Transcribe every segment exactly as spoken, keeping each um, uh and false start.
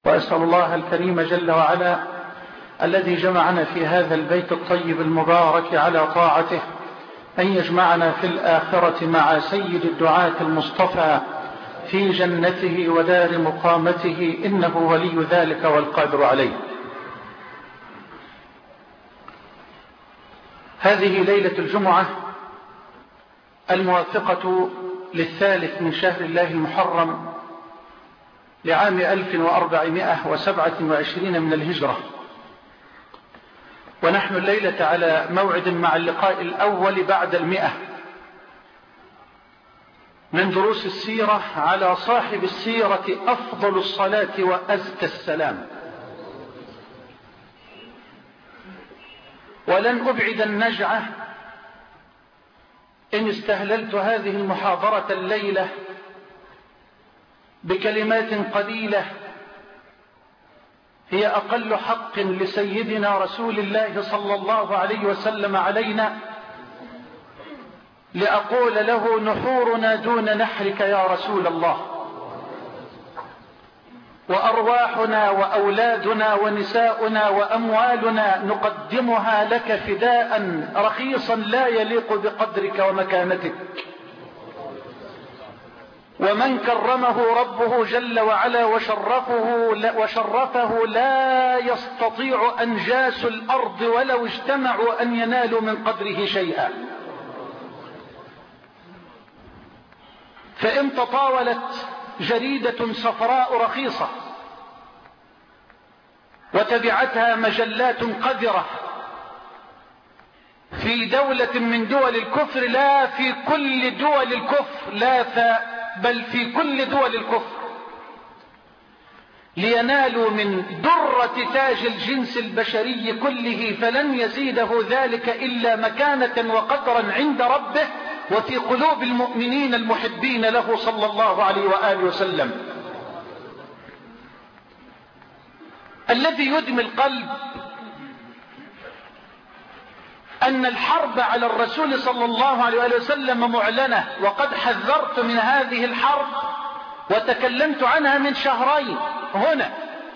وأسأل الله الكريم جل وعلا الذي جمعنا في هذا البيت الطيب المبارك على طاعته أن يجمعنا في الآخرة مع سيد الدعاة المصطفى في جنته ودار مقامته، إنه ولي ذلك والقادر عليه. هذه ليلة الجمعة الموافقة للثالث من شهر الله المحرم لعام ألف وأربعمائة وسبعة وعشرين من الهجرة، ونحن الليلة على موعد مع اللقاء الأول بعد المئة من دروس السيرة على صاحب السيرة أفضل الصلاة وأزكى السلام. ولن أبعد النجعة إن استهللت هذه المحاضرة الليلة بكلمات قليلة هي أقل حق لسيدنا رسول الله صلى الله عليه وسلم علينا، لأقول له: نحورنا دون نحرك يا رسول الله، وأرواحنا وأولادنا ونساؤنا وأموالنا نقدمها لك فداء رخيصا لا يليق بقدرك ومكانتك. ومن كرمه ربه جل وعلا وشرفه, وشرفه لا يستطيع أنجاس الأرض ولو اجتمعوا أن ينالوا من قدره شيئا. فإن تطاولت جريدة صفراء رخيصة وتبعتها مجلات قذرة في دولة من دول الكفر، لا في كل دول الكفر، لا ف بل في كل دول الكفر، لينالوا من درة تاج الجنس البشري كله، فلن يزيده ذلك إلا مكانة وقدرا عند ربه وفي قلوب المؤمنين المحبين له صلى الله عليه وآله وسلم. الذي يدمي القلب أن الحرب على الرسول صلى الله عليه وآله وسلم معلنة، وقد حذرت من هذه الحرب وتكلمت عنها من شهرين هنا،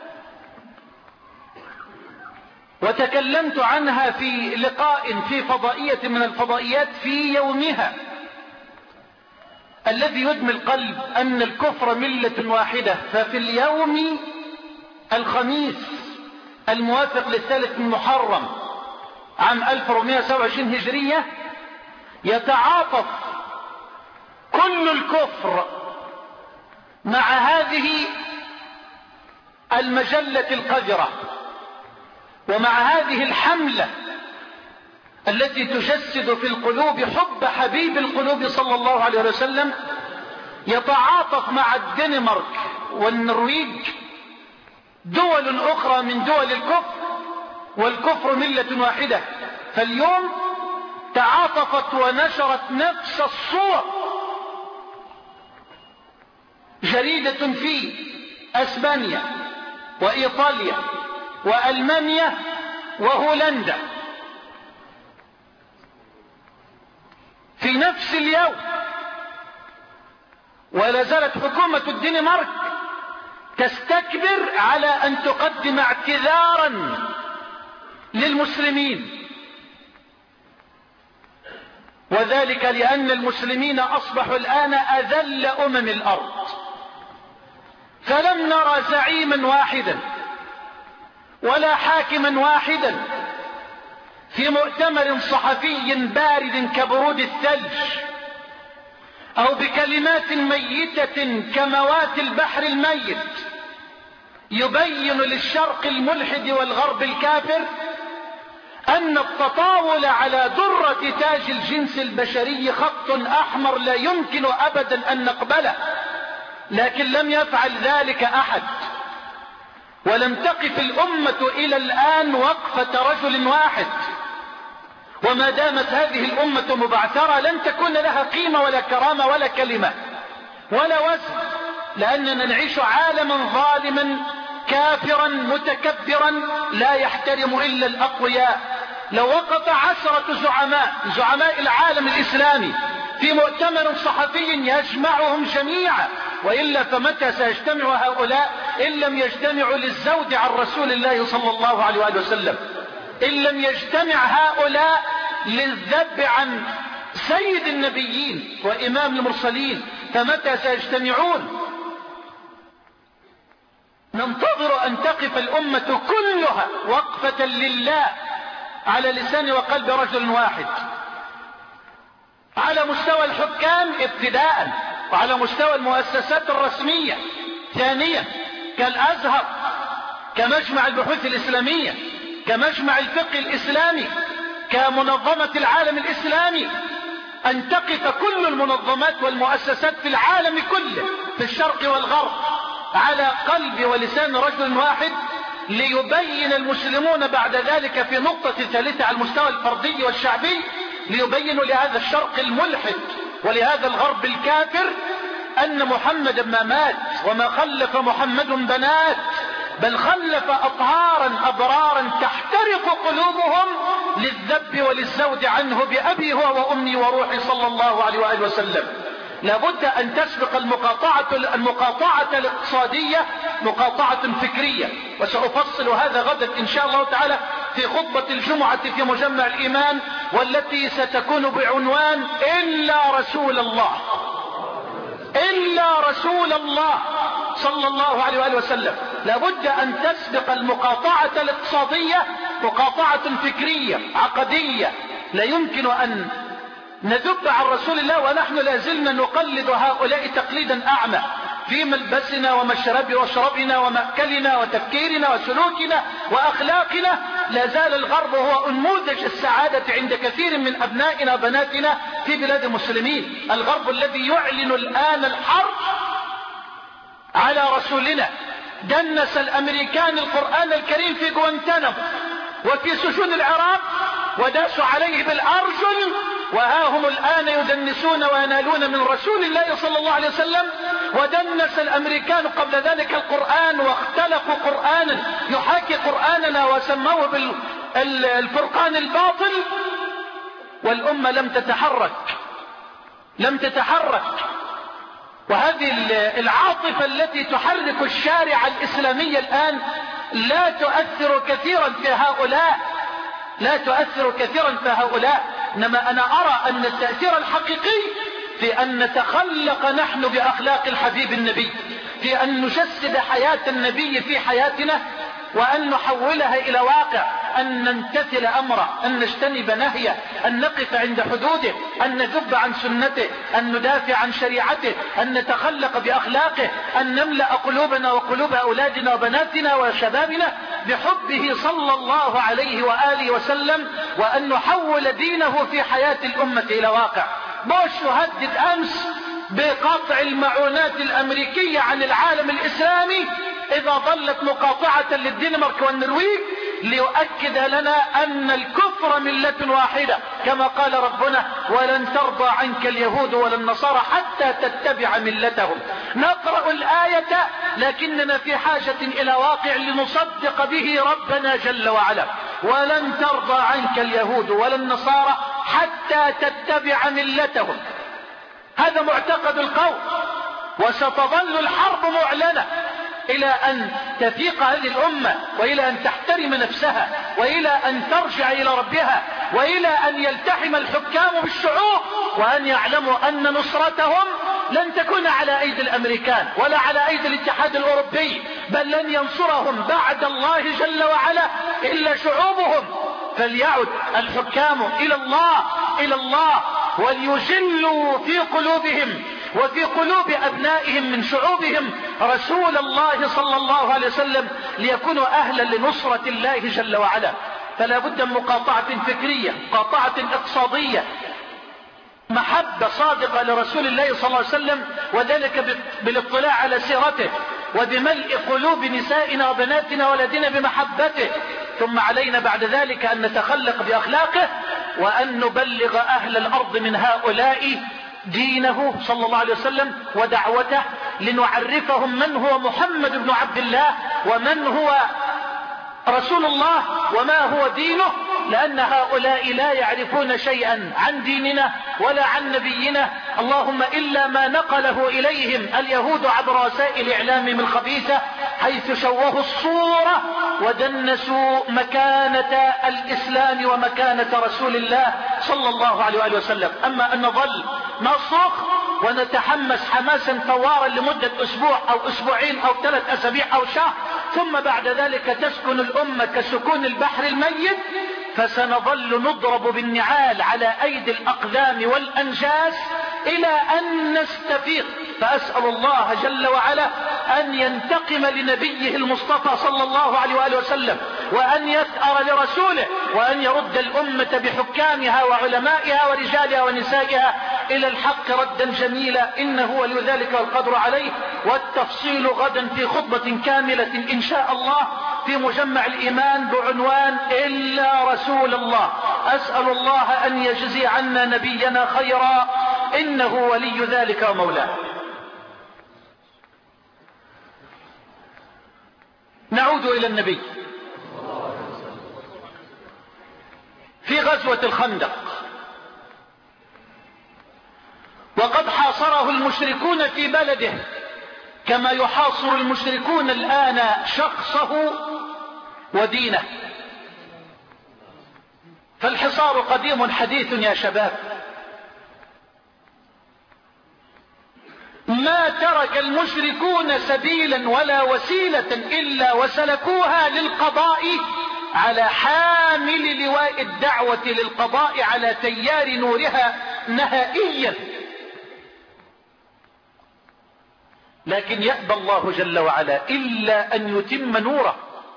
وتكلمت عنها في لقاء في فضائية من الفضائيات في يومها. الذي يدمي القلب أن الكفر ملة واحدة، ففي اليوم الخميس الموافق للثالث من محرم عام ألف وأربعمائة وسبعة وعشرين هجرية يتعاطف كل الكفر مع هذه المجلة القذرة ومع هذه الحملة التي تجسد في القلوب حب حبيب القلوب صلى الله عليه وسلم. يتعاطف مع الدنمارك والنرويج، دول أخرى من دول الكفر، والكفر ملة واحدة. فاليوم تعاطفت ونشرت نفس الصور جريدة في أسبانيا وإيطاليا وألمانيا وهولندا في نفس اليوم، ولا زالت حكومة الدنمارك تستكبر على أن تقدم اعتذارا للمسلمين، وذلك لأن المسلمين أصبحوا الآن أذل أمم الأرض. فلم نرى زعيما واحدا ولا حاكما واحدا في مؤتمر صحفي بارد كبرود الثلج أو بكلمات ميتة كموات البحر الميت يبين للشرق الملحد والغرب الكافر أن التطاول على درة تاج الجنس البشري خط أحمر لا يمكن أبدا أن نقبله. لكن لم يفعل ذلك أحد، ولم تقف الأمة إلى الآن وقفة رجل واحد. وما دامت هذه الأمة مبعثرة لن تكون لها قيمة ولا كرامة ولا كلمة ولا وزن، لأننا نعيش عالما ظالما كافرا متكبرا لا يحترم إلا الأقوياء. لو وقف عشرة زعماء زعماء العالم الإسلامي في مؤتمر صحفي يجمعهم جميعا، وإلا فمتى سيجتمع هؤلاء إن لم يجتمعوا للزود عن رسول الله صلى الله عليه وآله وسلم، إن لم يجتمع هؤلاء للذب عن سيد النبيين وإمام المرسلين، فمتى سيجتمعون؟ ننتظر أن تقف الأمة كلها وقفة لله على لسان وقلب رجل واحد، على مستوى الحكام ابتداء، وعلى مستوى المؤسسات الرسمية ثانيا، كالأزهر، كمجمع البحوث الإسلامية، كمجمع الفقه الإسلامي، كمنظمة العالم الإسلامي، أن تقف كل المنظمات والمؤسسات في العالم كله في الشرق والغرب على قلب ولسان رجل واحد، ليبين المسلمون بعد ذلك في نقطة ثالثة على المستوى الفردي والشعبي، ليبينوا لهذا الشرق الملحد ولهذا الغرب الكافر أن محمد ما مات وما خلف محمد بنات، بل خلف أطهارا أبرارا تحترق قلوبهم للذب وللزود عنه بأبي هو وأمي وروحي صلى الله عليه وآله وسلم. لابد أن تسبق المقاطعة المقاطعة الاقتصادية مقاطعة فكرية، وسأفصل هذا غدا إن شاء الله تعالى في خطبة الجمعة في مجمع الإيمان، والتي ستكون بعنوان إلا رسول الله، إلا رسول الله صلى الله عليه وآله وسلم. لابد أن تسبق المقاطعة الاقتصادية مقاطعة فكرية عقدية. لا يمكن أن نذب عن رسول الله ونحن لازلنا نقلد هؤلاء تقليدا أعمى في ملبسنا ومشربنا وشربنا ومأكلنا وتفكيرنا وسلوكنا وأخلاقنا. لا زال الغرب هو نموذج السعادة عند كثير من أبنائنا وبناتنا في بلاد المسلمين. الغرب الذي يعلن الآن الحرب على رسولنا، دنس الأمريكان القرآن الكريم في جوانتانامو وفي سجون العراق وداسوا عليه بالأرجل، وها هم الآن يدنسون وينالون من رسول الله صلى الله عليه وسلم. ودنس الأمريكان قبل ذلك القرآن واختلقوا قرآنا يحاكي قرآننا وسموه بالفرقان الباطل، والأمة لم تتحرك لم تتحرك. وهذه العاطفة التي تحرك الشارع الإسلامي الآن لا تؤثر كثيرا في هؤلاء لا تؤثر كثيرا في هؤلاء إنما أنا أرى أن التأثير الحقيقي في أن نتخلق نحن بأخلاق الحبيب النبي، في أن نجسد حياة النبي في حياتنا، وأن نحولها إلى واقع، أن نمتثل أمره، أن نجتنب نهيه، أن نقف عند حدوده، أن نذب عن سنته، أن ندافع عن شريعته، أن نتخلق بأخلاقه، أن نملأ قلوبنا وقلوب أولادنا وبناتنا وشبابنا بحبه صلى الله عليه وآله وسلم، وأن نحول دينه في حياة الأمة إلى واقع. بوش يهدد أمس بقطع المعونات الأمريكية عن العالم الإسلامي إذا ظلت مقاطعة للدنمارك والنرويج، ليؤكد لنا أن الكفر ملة واحدة، كما قال ربنا: ولن ترضى عنك اليهود ولا النصارى حتى تتبع ملتهم. نقرأ الآية لكننا في حاجة إلى واقع لنصدق به ربنا جل وعلا: ولن ترضى عنك اليهود ولا النصارى حتى تتبع ملتهم. هذا معتقد القوم، وستظل الحرب معلنة إلى أن تفيق هذه الأمة، وإلى أن تحترم نفسها، وإلى أن ترجع إلى ربها، وإلى أن يلتحم الحكام بالشعوب، وأن يعلموا أن نصرتهم لن تكون على أيدي الأمريكان ولا على أيدي الاتحاد الأوروبي، بل لن ينصرهم بعد الله جل وعلا إلا شعوبهم. فليعد الحكام إلى الله إلى الله وليجلوا في قلوبهم وفي قلوب أبنائهم من شعوبهم رسول الله صلى الله عليه وسلم، ليكونوا أهلا لنصرة الله جل وعلا. فلا بد من مقاطعة فكرية، مقاطعة اقتصادية، محبة صادقة لرسول الله صلى الله عليه وسلم، وذلك بالاطلاع على سيرته وبملء قلوب نسائنا وبناتنا ولدينا بمحبته. ثم علينا بعد ذلك أن نتخلق بأخلاقه، وأن نبلغ أهل الأرض من هؤلاء دينه صلى الله عليه وسلم ودعوته، لنعرفهم من هو محمد بن عبد الله، ومن هو رسول الله، وما هو دينه، لأن هؤلاء لا يعرفون شيئا عن ديننا ولا عن نبينا، اللهم إلا ما نقله إليهم اليهود عبر وسائل إعلامهم الخبيثة حيث شوهوا الصورة ودنسوا مكانة الإسلام ومكانة رسول الله صلى الله عليه وآله وسلم. أما أن نظل نصرخ ونتحمس حماسا ثوارا لمدة أسبوع أو أسبوعين أو ثلاث أسابيع أو شهر، ثم بعد ذلك تسكن الأمة كسكون البحر الميت، فسنظل نضرب بالنعال على أيدي الأقدام والأنجاس إلى أن نستفيق. فأسأل الله جل وعلا أن ينتقم لنبيه المصطفى صلى الله عليه وآله وسلم، وأن يثأر لرسوله، وأن يرد الأمة بحكامها وعلمائها ورجالها ونسائها إلى الحق ردا جميلا، إنه ولي ذلك والقدر عليه. والتفصيل غدا في خطبة كاملة إن شاء الله في مجمع الإيمان بعنوان إلا رسول الله. أسأل الله أن يجزي عنا نبينا خيرا، إنه ولي ذلك ومولاه. نعود إلى النبي. في غزوة الخندق وقد حاصره المشركون في بلده كما يحاصر المشركون الآن شخصه ودينه، فالحصار قديم حديث يا شباب. ما ترك المشركون سبيلا ولا وسيلة إلا وسلكوها للقضاء على حامل لواء الدعوة للقضاء على تيار نورها نهائيا، لكن يأبى الله جل وعلا إلا أن يتم نوره.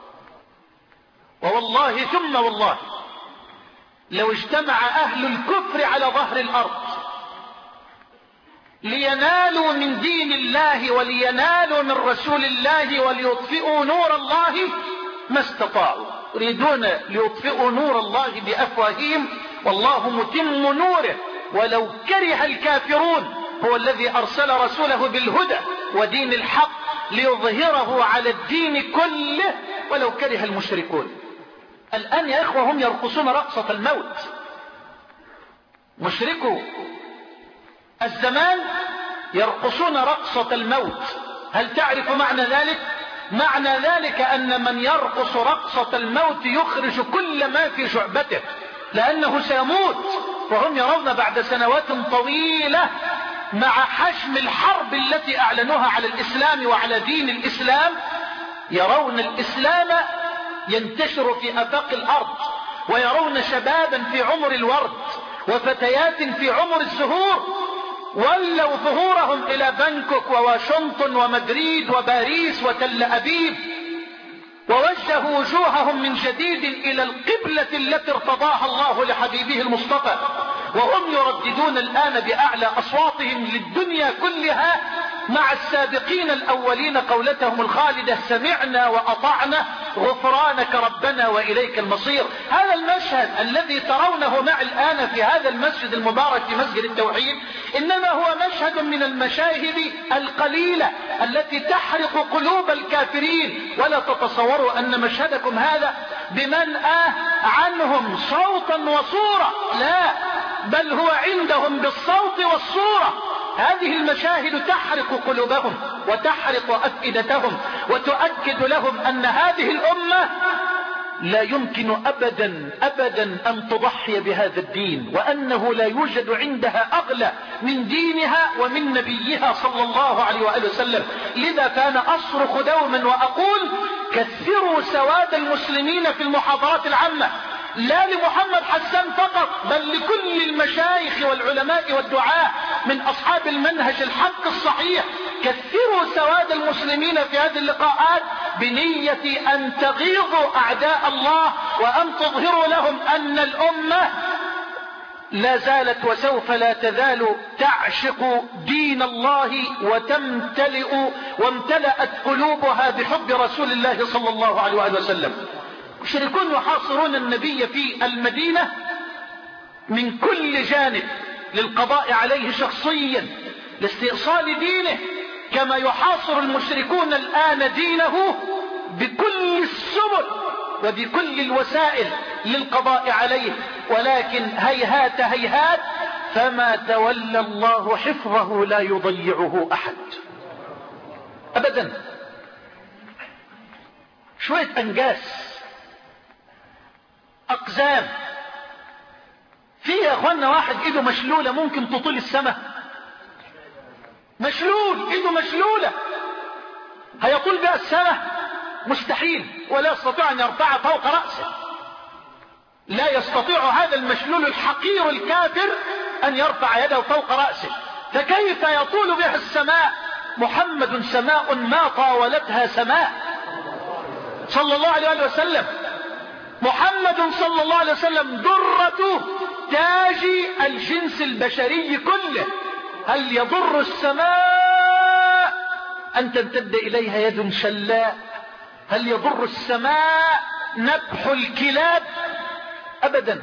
ووالله ثم والله لو اجتمع أهل الكفر على ظهر الأرض لينالوا من دين الله ولينالوا من رسول الله وليطفئوا نور الله ما استطاعوا. يريدون ليطفئوا نور الله بأفواههم والله متم نوره ولو كره الكافرون. هو الذي أرسل رسوله بالهدى ودين الحق ليظهره على الدين كله ولو كره المشركون. الآن يا إخوة هم يرقصون رقصة الموت. مشركوا الزمان يرقصون رقصة الموت. هل تعرف معنى ذلك؟ معنى ذلك أن من يرقص رقصة الموت يخرج كل ما في شعبته، لأنه سيموت، وهم يرون بعد سنوات طويلة مع حجم الحرب التي أعلنوها على الإسلام وعلى دين الإسلام، يرون الإسلام ينتشر في آفاق الأرض، ويرون شبابا في عمر الورد وفتيات في عمر الزهور ولوا ظهورهم إلى بانكوك وواشنطن ومدريد وباريس وتل أبيب، ووجهوا وجوههم من جديد إلى القبلة التي ارتضاها الله لحبيبه المصطفى، وهم يرددون الآن بأعلى أصواتهم للدنيا كلها مع السابقين الأولين قولتهم الخالدة: سمعنا وأطعنا غفرانك ربنا وإليك المصير. هذا المشهد الذي ترونه مع الآن في هذا المسجد المبارك في مسجد التوحيد إنما هو مشهد من المشاهد القليلة التي تحرق قلوب الكافرين. ولا تتصوروا أن مشهدكم هذا بمنأى عنهم صوتا وصورة، لا، بل هو عندهم بالصوت والصورة. هذه المشاهد تحرق قلوبهم وتحرق أفئدتهم وتؤكد لهم أن هذه الأمة لا يمكن أبدا أبدا أن تضحي بهذا الدين، وأنه لا يوجد عندها أغلى من دينها ومن نبيها صلى الله عليه وآله وسلم. لذا كان أصرخ دوما وأقول: كثروا سواد المسلمين في المحاضرات العامة، لا لمحمد حسان فقط بل لكل المشايخ والعلماء والدعاة من أصحاب المنهج الحق الصحيح. كثروا سواد المسلمين في هذه اللقاءات بنية أن تغيظوا أعداء الله وأن تظهروا لهم أن الأمة لا زالت وسوف لا تزال تعشق دين الله وتمتلئ وامتلأت قلوبها بحب رسول الله صلى الله عليه وآله وسلم. المشركون يحاصرون النبي في المدينة من كل جانب للقضاء عليه شخصيا لاستئصال دينه، كما يحاصر المشركون الآن دينه بكل السبل وبكل الوسائل للقضاء عليه. ولكن هيهات هيهات، فما تولى الله حفظه لا يضيعه أحد أبدا. شوية أنجاس، أقزام. في يا أخوانا واحد إيده مشلولة ممكن تطول السماء؟ مشلول، إيده مشلولة، هيطول بها السماء؟ مستحيل، ولا يستطيع أن يرفع فوق رأسه. لا يستطيع هذا المشلول الحقير الكافر أن يرفع يده فوق رأسه، فكيف يطول بها السماء؟ محمد سماء ما طاولتها سماء صلى الله عليه وسلم. محمد صلى الله عليه وسلم درة تاج الجنس البشري كله. هل يضر السماء أن تمتد إليها يد شلاء؟ هل يضر السماء نبح الكلاب؟ أبدا.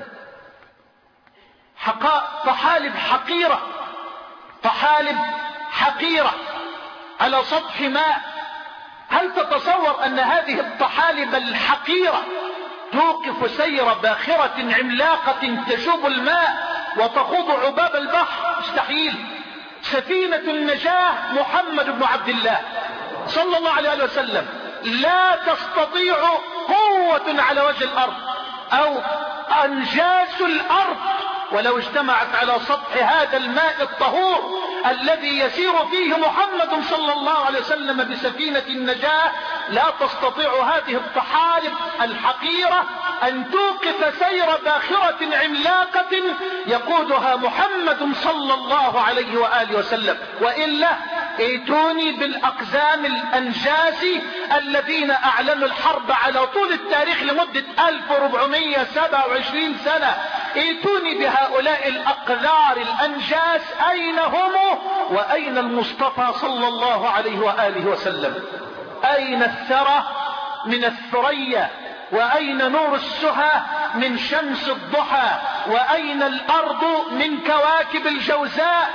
حقاء طحالب حقيرة، طحالب حقيرة على سطح ماء. هل تتصور أن هذه الطحالب الحقيرة توقف سير باخرة عملاقة تشوب الماء وتخوض عباب البحر؟ مستحيل. سفينة النجاة محمد بن عبد الله صلى الله عليه وسلم لا تستطيع قوة على وجه الأرض أو أنجاس الأرض ولو اجتمعت على سطح هذا الماء الطهور الذي يسير فيه محمد صلى الله عليه وسلم بسفينة النجاة، لا تستطيع هذه الطحالب الحقيرة أن توقف سير باخرة عملاقة يقودها محمد صلى الله عليه وآله وسلم. وإلا ائتوني بالأقزام الأنجاس الذين أعلنوا الحرب على طول التاريخ لمدة ألف وأربعمائة وسبعة وعشرين سنة، ائتوني بهؤلاء الأقذار الأنجاس، أين هم وأين المصطفى صلى الله عليه وآله وسلم؟ أين الثرى من الثريا؟ وأين نور السهى من شمس الضحى؟ وأين الأرض من كواكب الجوزاء؟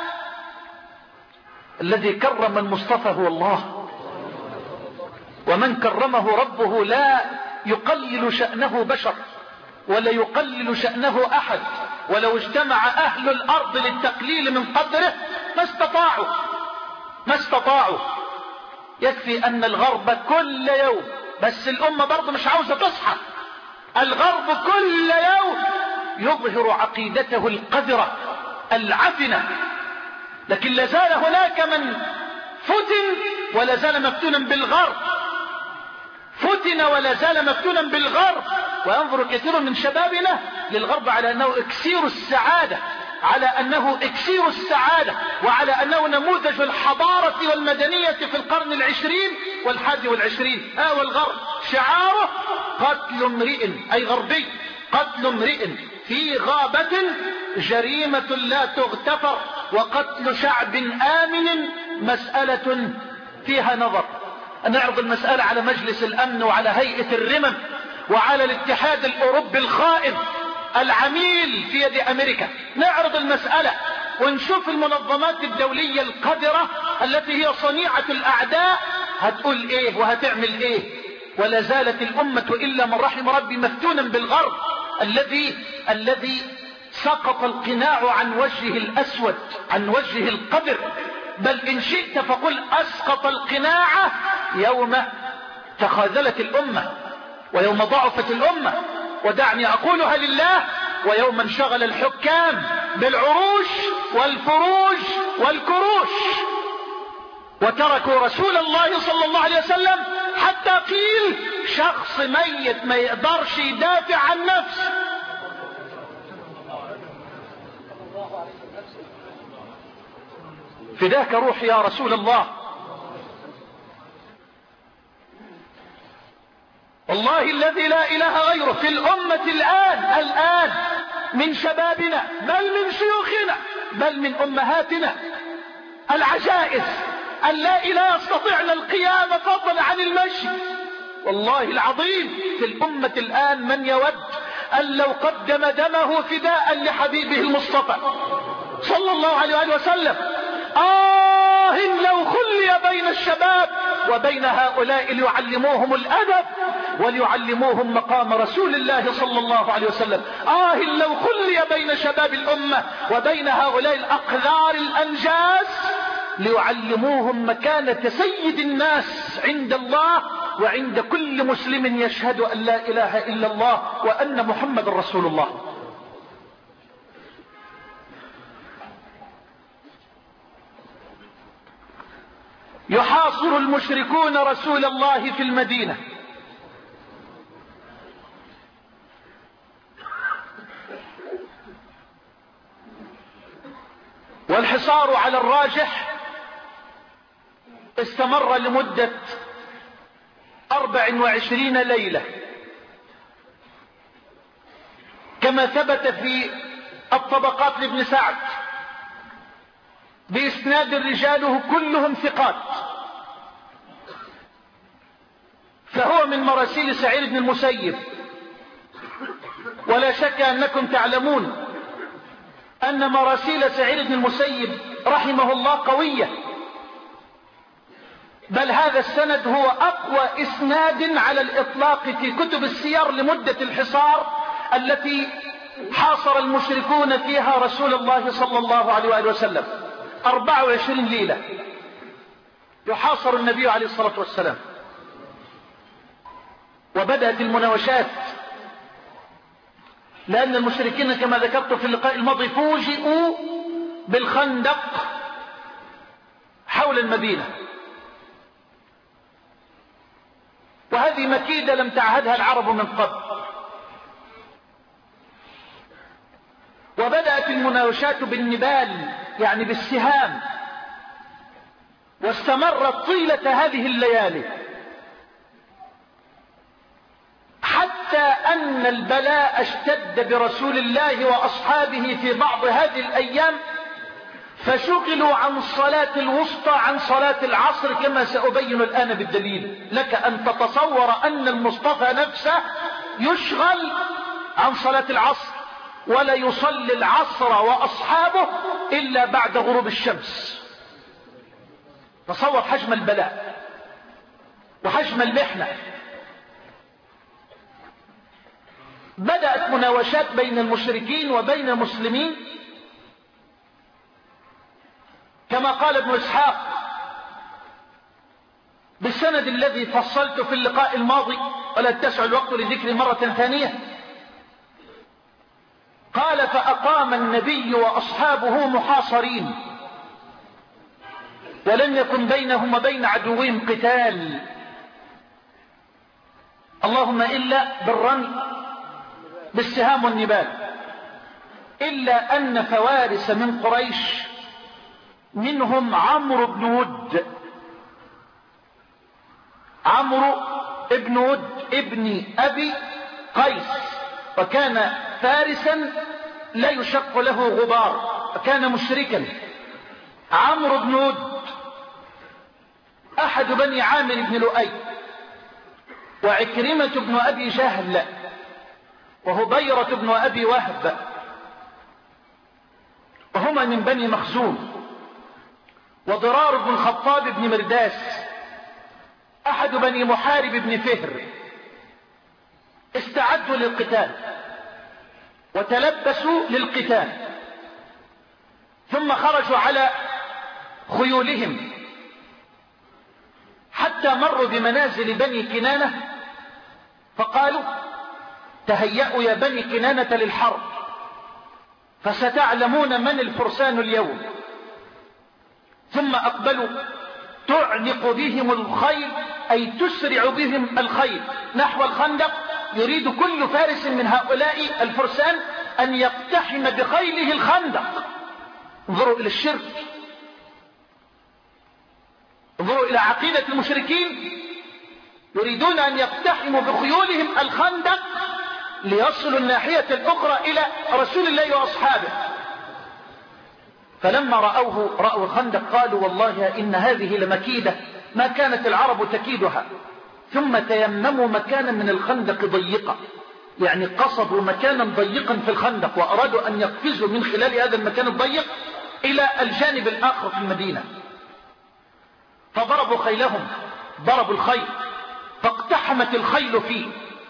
الذي كرم المصطفى هو الله، ومن كرمه ربه لا يقلل شأنه بشر ولا يقلل شأنه أحد. ولو اجتمع أهل الأرض للتقليل من قدره ما استطاعوا ما استطاعوا يكفي أن الغرب كل يوم، بس الأمة برضه مش عاوزة تصحى، الغرب كل يوم يظهر عقيدته القذرة العفنة، لكن لازال هناك من فتن ولا زال مفتونا بالغرب، فتن ولا زال مفتونا بالغرب. وينظر كثير من شبابنا للغرب على أنه اكسير السعادة، على أنه اكسير السعادة وعلى أنه نموذج الحضارة والمدنية في القرن العشرين والحادي والعشرين. آه والغرب شعاره قتل امرئ، أي غربي، قتل امرئ في غابة جريمة لا تغتفر، وقتل شعب آمن مسألة فيها نظر. نعرض المسألة على مجلس الأمن وعلى هيئة الرمم وعلى الاتحاد الأوروبي الخائن العميل في يد أمريكا، نعرض المسألة ونشوف المنظمات الدولية القذرة التي هي صنيعة الأعداء هتقول إيه وهتعمل إيه. ولا زالت الأمة إلا من رحم ربي مفتونا بالغرب الذي الذي سقط القناع عن وجهه الأسود، عن وجهه القذر، بل إن شئت فقل أسقط القناع يوم تخاذلت الأمة ويوم ضعفت الأمة، ودعني أقولها لله، ويوم انشغل الحكام بالعروش والفروج والكروش وتركوا رسول الله صلى الله عليه وسلم، حتى قيل شخص ميت ما يقدرش يدافع عن نفسه. فداك روحي يا رسول الله. والله الذي لا إله غيره في الأمة الآن الآن من شبابنا بل من شيوخنا بل من أمهاتنا العجائز اللائي لا يستطيعن القيام فضلا عن المشي. والله العظيم في الأمة الآن من يود أن لو قدم دمه فداء لحبيبه المصطفى صلى الله عليه وآله وسلم. آه لو خلي بين الشباب وبين هؤلاء ليعلموهم الأدب وليعلموهم مقام رسول الله صلى الله عليه وسلم. آه لو خلي بين شباب الأمة وبين هؤلاء الأقذار الأنجاس ليعلموهم مكانة سيد الناس عند الله وعند كل مسلم يشهد أن لا إله إلا الله وأن محمد رسول الله. يحاصر المشركون رسول الله في المدينة، والحصار على الراجح استمر لمدة أربع وعشرين ليلة، كما ثبت في الطبقات لابن سعد بإسناد رجاله كلهم ثقات. فهو من مراسيل سعيد بن المسيب، ولا شك أنكم تعلمون أن مراسيل سعيد بن المسيب رحمه الله قوية، بل هذا السند هو أقوى إسناد على الإطلاق في كتب السير لمدة الحصار التي حاصر المشركون فيها رسول الله صلى الله عليه وآله وسلم. أربع وعشرين ليلة يحاصر النبي عليه الصلاة والسلام. وبدأت المناوشات، لأن المشركين كما ذكرت في اللقاء الماضي فوجئوا بالخندق حول المدينة، وهذه مكيدة لم تعهدها العرب من قبل. وبدأت المناوشات بالنبال يعني بالسهام، واستمرت طيلة هذه الليالي، حتى أن البلاء اشتد برسول الله وأصحابه في بعض هذه الأيام، فشغلوا عن صلاة الوسطى عن صلاة العصر، كما سأبين الآن بالدليل. لك أن تتصور أن المصطفى نفسه يشغل عن صلاة العصر، ولا يصلي العصر وأصحابه إلا بعد غروب الشمس. تصور حجم البلاء وحجم المحنة. بدأت مناوشات بين المشركين وبين المسلمين، كما قال ابن إسحاق بالسند الذي فصلت في اللقاء الماضي ولا اتسع الوقت لذكر مرة ثانية. قال: فأقام النبي وأصحابه محاصرين، ولم يكن بينهم وبين عدوهم قتال، اللهم إلا بالرمي بالسهام والنبال، إلا أن فوارس من قريش منهم عمرو بن ود، عمرو بن ود ابن أبي قيس، وكان فارسا لا يشق له غبار، وكان مشركا. عمرو بن ود أحد بني عامر بن لؤي، وعكرمة بن أبي جهل، وهبيرة بن أبي وهب، وهما من بني مخزوم. وضرار بن الخطاب بن مرداس أحد بني محارب بن فهر. استعدوا للقتال وتلبسوا للقتال، ثم خرجوا على خيولهم حتى مروا بمنازل بني كنانة، فقالوا: تهيأوا يا بني كنانة للحرب، فستعلمون من الفرسان اليوم. ثم أقبلوا تعنق بهم الخيل، أي تسرع بهم الخيل نحو الخندق. يريد كل فارس من هؤلاء الفرسان أن يقتحم بخيله الخندق. انظروا إلى الشرك، انظروا إلى عقيدة المشركين، يريدون أن يقتحموا بخيولهم الخندق ليصلوا الناحية الأخرى إلى رسول الله وأصحابه. فلما رأوه رأوا الخندق قالوا: والله إن هذه لمكيدة ما كانت العرب تكيدها. ثم تيمموا مكانا من الخندق ضيقا، يعني قصدوا مكانا ضيقا في الخندق، وأرادوا أن يقفزوا من خلال هذا المكان الضيق إلى الجانب الآخر في المدينة. فضربوا خيلهم، ضربوا الخيل، فاقتحمت الخيل فيه،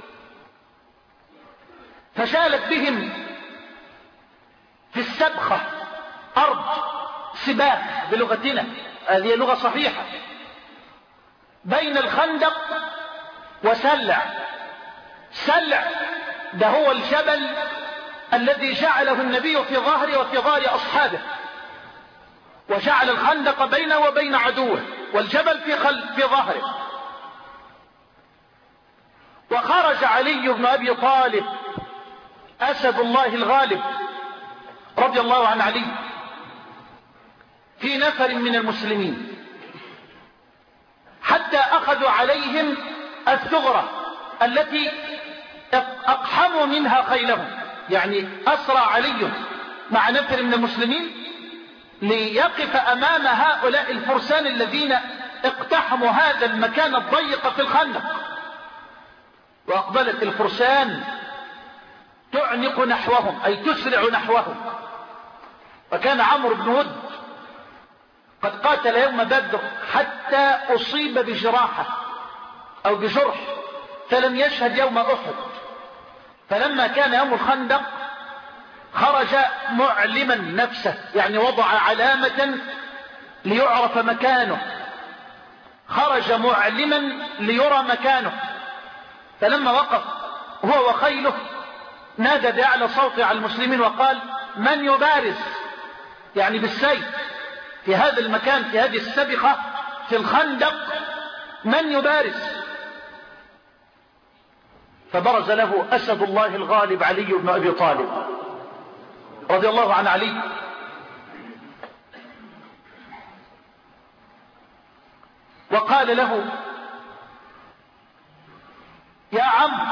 فشالت بهم في السبخة أرض سباخ بلغتنا، هذه لغة صحيحة، بين الخندق وسلع. سلع ده هو الجبل الذي جعله النبي في ظهره وفي ظهر أصحابه، وجعل الخندق بينه وبين عدوه، والجبل في, خل... في ظهره. وخرج علي بن أبي طالب أسد الله الغالب رضي الله عن علي في نفر من المسلمين، حتى أخذوا عليهم الثغرة التي أقحموا منها خيلهم. يعني أسرى علي مع نفر من المسلمين ليقف أمام هؤلاء الفرسان الذين اقتحموا هذا المكان الضيق في الخندق. وأقبلت الفرسان تعنق نحوهم، أي تسرع نحوهم. وكان عمرو بن ود قد قاتل يوم بدر حتى أصيب بجراحة أو بجرح، فلم يشهد يوم أحد. فلما كان يوم الخندق خرج معلما نفسه، يعني وضع علامة ليعرف مكانه، خرج معلما ليرى مكانه. فلما وقف هو وخيله نادى بأعلى صوته على المسلمين وقال: من يبارز، يعني بالسيف، في هذا المكان، في هذه السبخة في الخندق، من يبارز؟ فبرز له أسد الله الغالب علي بن أبي طالب رضي الله عن علي. وقال له: يا عم،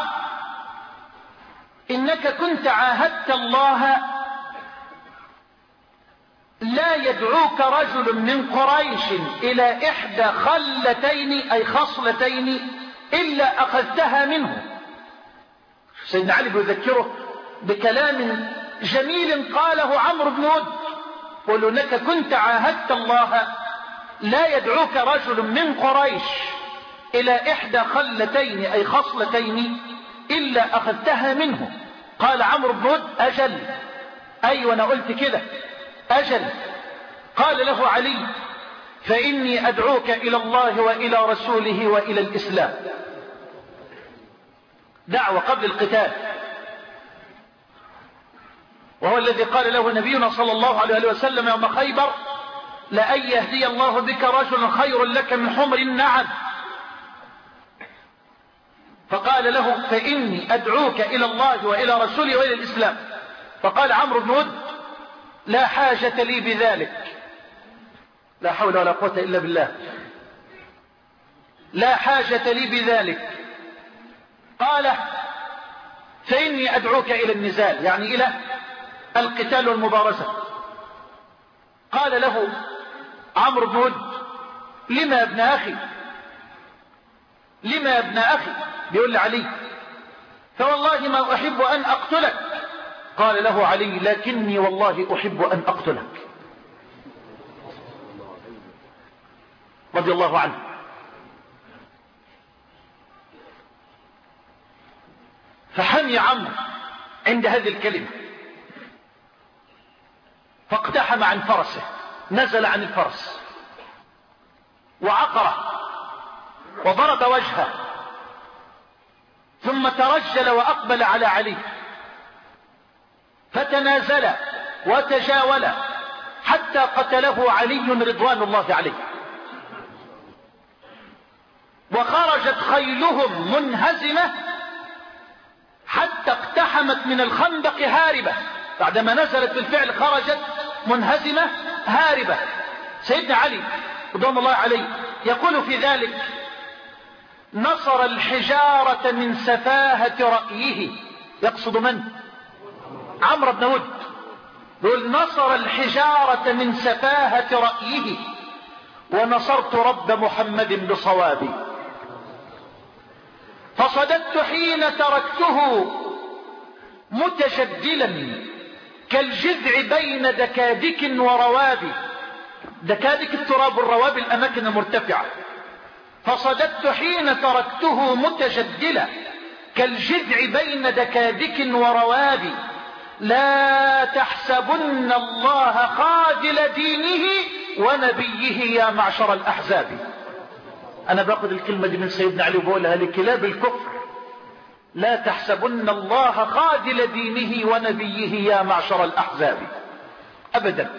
إنك كنت عاهدت الله لا يدعوك رجل من قريش إلى إحدى خلتين أي خصلتين إلا أخذتها منه. سيدنا علي بيذكره بكلام جميل قاله عمرو بن ود، قل إنك كنت عاهدت الله لا يدعوك رجل من قريش إلى إحدى خلتين أي خصلتين إلا أخذتها منه. قال عمرو بن ود: أجل، أيوة أنا قلت كده، أجل. قال له علي: فإني أدعوك إلى الله وإلى رسوله وإلى الإسلام. دعوة قبل القتال، وهو الذي قال له نبينا صلى الله عليه وسلم يوم خيبر: لأن يهدي الله بك رجلا خير لك من حمر النعم. فقال له: فإني أدعوك إلى الله وإلى رسوله وإلى الإسلام. فقال عمرو بن ود: لا حاجة لي بذلك. لا حول ولا قوة إلا بالله. لا حاجة لي بذلك. قال: فإني أدعوك إلى النزال، يعني إلى القتال والمبارزة. قال له عمرو بن ود: لما يا ابن أخي، لما يا ابن أخي؟ بيقول لعلي: فوالله ما أحب أن أقتلك. قال له علي: لكني والله أحب أن أقتلك، رضي الله عنه. فحمي عمرو عند هذه الكلمة، فاقتحم عن فرسه، نزل عن الفرس وعقره وضرب وجهه، ثم ترجل وأقبل على علي، فتنازل وتجاول حتى قتله علي رضوان الله عليه. وخرجت خيلهم منهزمة حتى اقتحمت من الخندق هاربة. بعدما نزلت بالفعل خرجت منهزمة هاربة. سيدنا علي رضوان الله عليه يقول في ذلك: نصر الحجارة من سفاهة رأيه. يقصد من؟ عمرو بن ود. يقول: نصر الحجارة من سفاهة رأيه ونصرت رب محمد بصوابي. فصددت حين تركته متجدلا كالجذع بين دكادك وروابي. دكادك التراب، الروابي الأماكن المرتفعة. فصددت حين تركته متجدلا كالجذع بين دكادك وروابي. لا تحسبن الله خاذل دينه ونبيه يا معشر الأحزاب. أنا باخد الكلمة دي من سيدنا علي وبقولها لكلاب الكفر: لا تحسبن الله خاذل دينه ونبيه يا معشر الأحزاب. أبدا.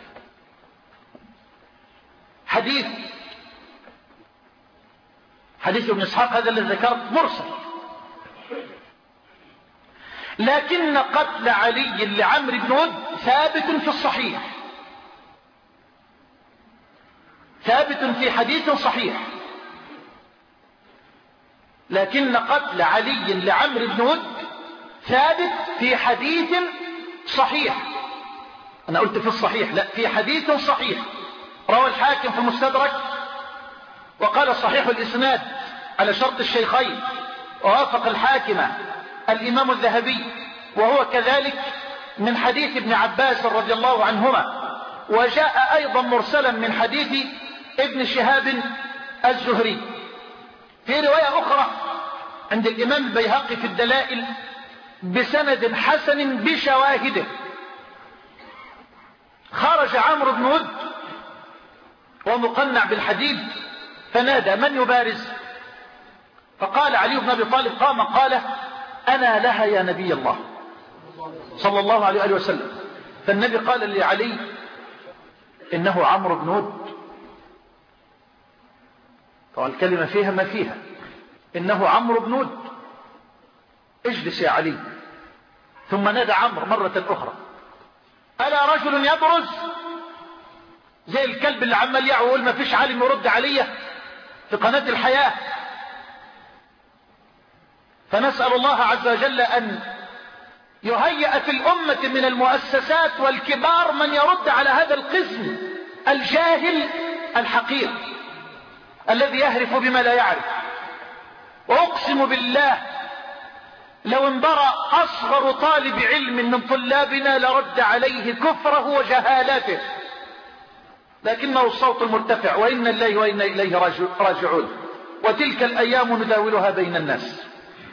حديث حديث ابن إسحاق هذا الذي ذكرت مرسل، لكن قتل علي لعمرو بن ود ثابت في الصحيح، ثابت في حديث صحيح. لكن قتل علي لعمرو بن ود ثابت في حديث صحيح. أنا قلت في الصحيح، لا، في حديث صحيح روى الحاكم في المستدرك وقال صحيح الإسناد على شرط الشيخين، ووافق الحاكم الإمام الذهبي، وهو كذلك من حديث ابن عباس رضي الله عنهما. وجاء أيضا مرسلا من حديث ابن شهاب الزهري. في رواية أخرى عند الإمام البيهقي في الدلائل بسند حسن بشواهده: خرج عمرو بن ود ومقنع بالحديد فنادى: من يبارز؟ فقال علي بن أبي طالب قام قال: أنا لها يا نبي الله صلى الله عليه وآله وسلم. فالنبي قال لعلي: إنه عمرو بن ود. طبعا الكلمة فيها ما فيها، إنه عمرو بن ود، اجلس يا علي. ثم نادى عمرو مرة أخرى: ألا رجل يبرز؟ زي الكلب اللي عمال يعوى ويقول ما فيش عالم يرد عليا في قناة الحياة. فنسأل الله عز وجل أن يهيئ في الأمة من المؤسسات والكبار من يرد على هذا القسم الجاهل الحقير الذي يهرف بما لا يعرف. وأقسم بالله لو انبرأ أصغر طالب علم من طلابنا لرد عليه كفره وجهالته، لكنه الصوت المرتفع: وإنا الله وإنا إليه راجعون. وتلك الأيام نداولها بين الناس.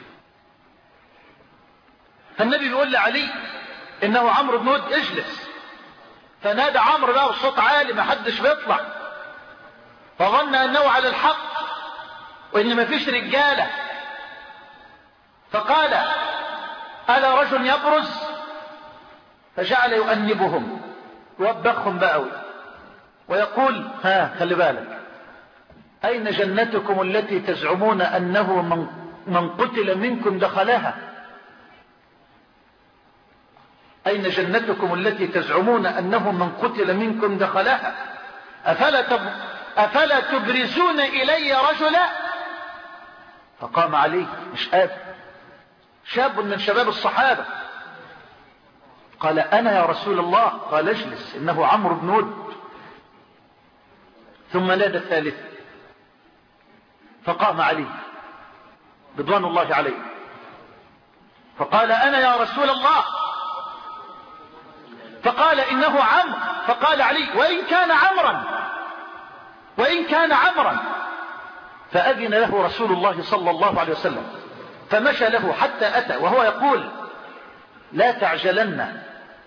فالنبي بيقول لعلي: إنه عمرو بن ود، اجلس. فنادى عمرو بقى بصوت عالي ما حدش بيطلع، فظن أنه على الحق وإن ما فيش رجالة، فقال: ألا رجل يبرز؟ فجعل يؤنبهم ويوبخهم بقوي ويقول: ها، خلي بالك، أين جنتكم التي تزعمون أنه من, من قتل منكم دخلها؟ أين جنتكم التي تزعمون أنه من قتل منكم دخلها؟ أفلا, تب... أفلا تبرزون إلي رجلا؟ فقام علي مش قادر، شاب من شباب الصحابة، قال: أنا يا رسول الله. قال: اجلس، إنه عمرو بن ود. ثم نادى الثالث، فقام علي رضوان الله عليه فقال: أنا يا رسول الله. فقال: إنه عمرو. فقال علي: وإن كان عمرا وإن كان عمرا. فأذن له رسول الله صلى الله عليه وسلم فمشى له حتى أتى وهو يقول: لا تعجلن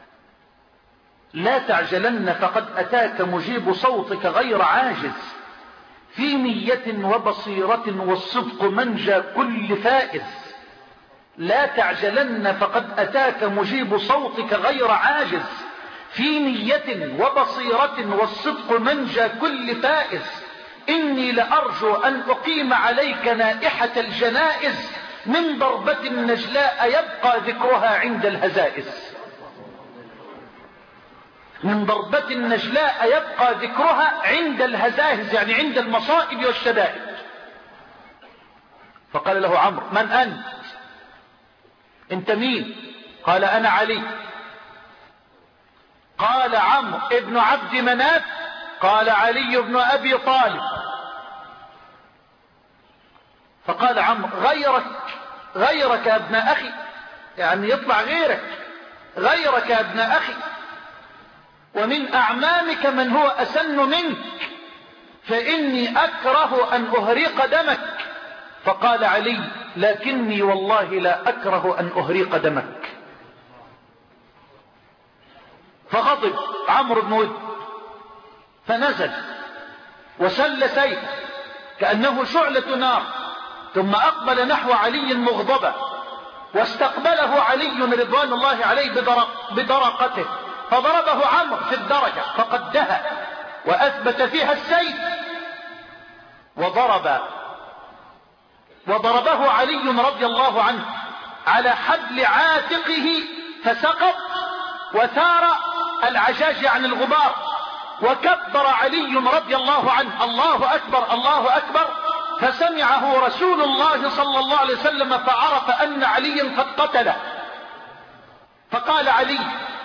لا تعجلن فقد أتاك مجيب صوتك غير عاجز، في نية وبصيرة والصدق منجى كل فائز. لا تعجلن فقد أتاك مجيب صوتك غير عاجز، في نية وبصيرة والصدق منجى كل فائز. إني لأرجو أن أقيم عليك نائحة الجنائز، من ضربة النجلاء يبقى ذكرها عند الهزائز. من ضربة النجلاء يبقى ذكرها عند الهزائز، يعني عند المصائب والشدائد. فقال له عمرو: من أنت؟ أنت مين؟ قال: أنا علي. قال عمرو ابن عبد مناف. قال: علي بن أبي طالب. فقال عمرو: غيرك غيرك يا ابن أخي، يعني يطلع غيرك، غيرك يا ابن أخي، ومن أعمامك من هو أسن منك، فإني أكره أن أهريق دمك. فقال علي: لكني والله لا أكره أن أهريق دمك. فغضب عمرو بن ود فنزل وسل سيفه كأنه شعلة نار، ثم أقبل نحو علي مغضبا، واستقبله علي رضوان الله عليه بدرقته، فضربه عمرو في الدرجة فقدها وأثبت فيها السيف، وضرب وضربه علي رضي الله عنه على حبل عاتقه فسقط وثار العجاج عن الغبار، وكبر علي رضي الله عنه الله أكبر الله أكبر، فسمعه رسول الله صلى الله عليه وسلم فعرف أن علي قد قتله، فقال علي: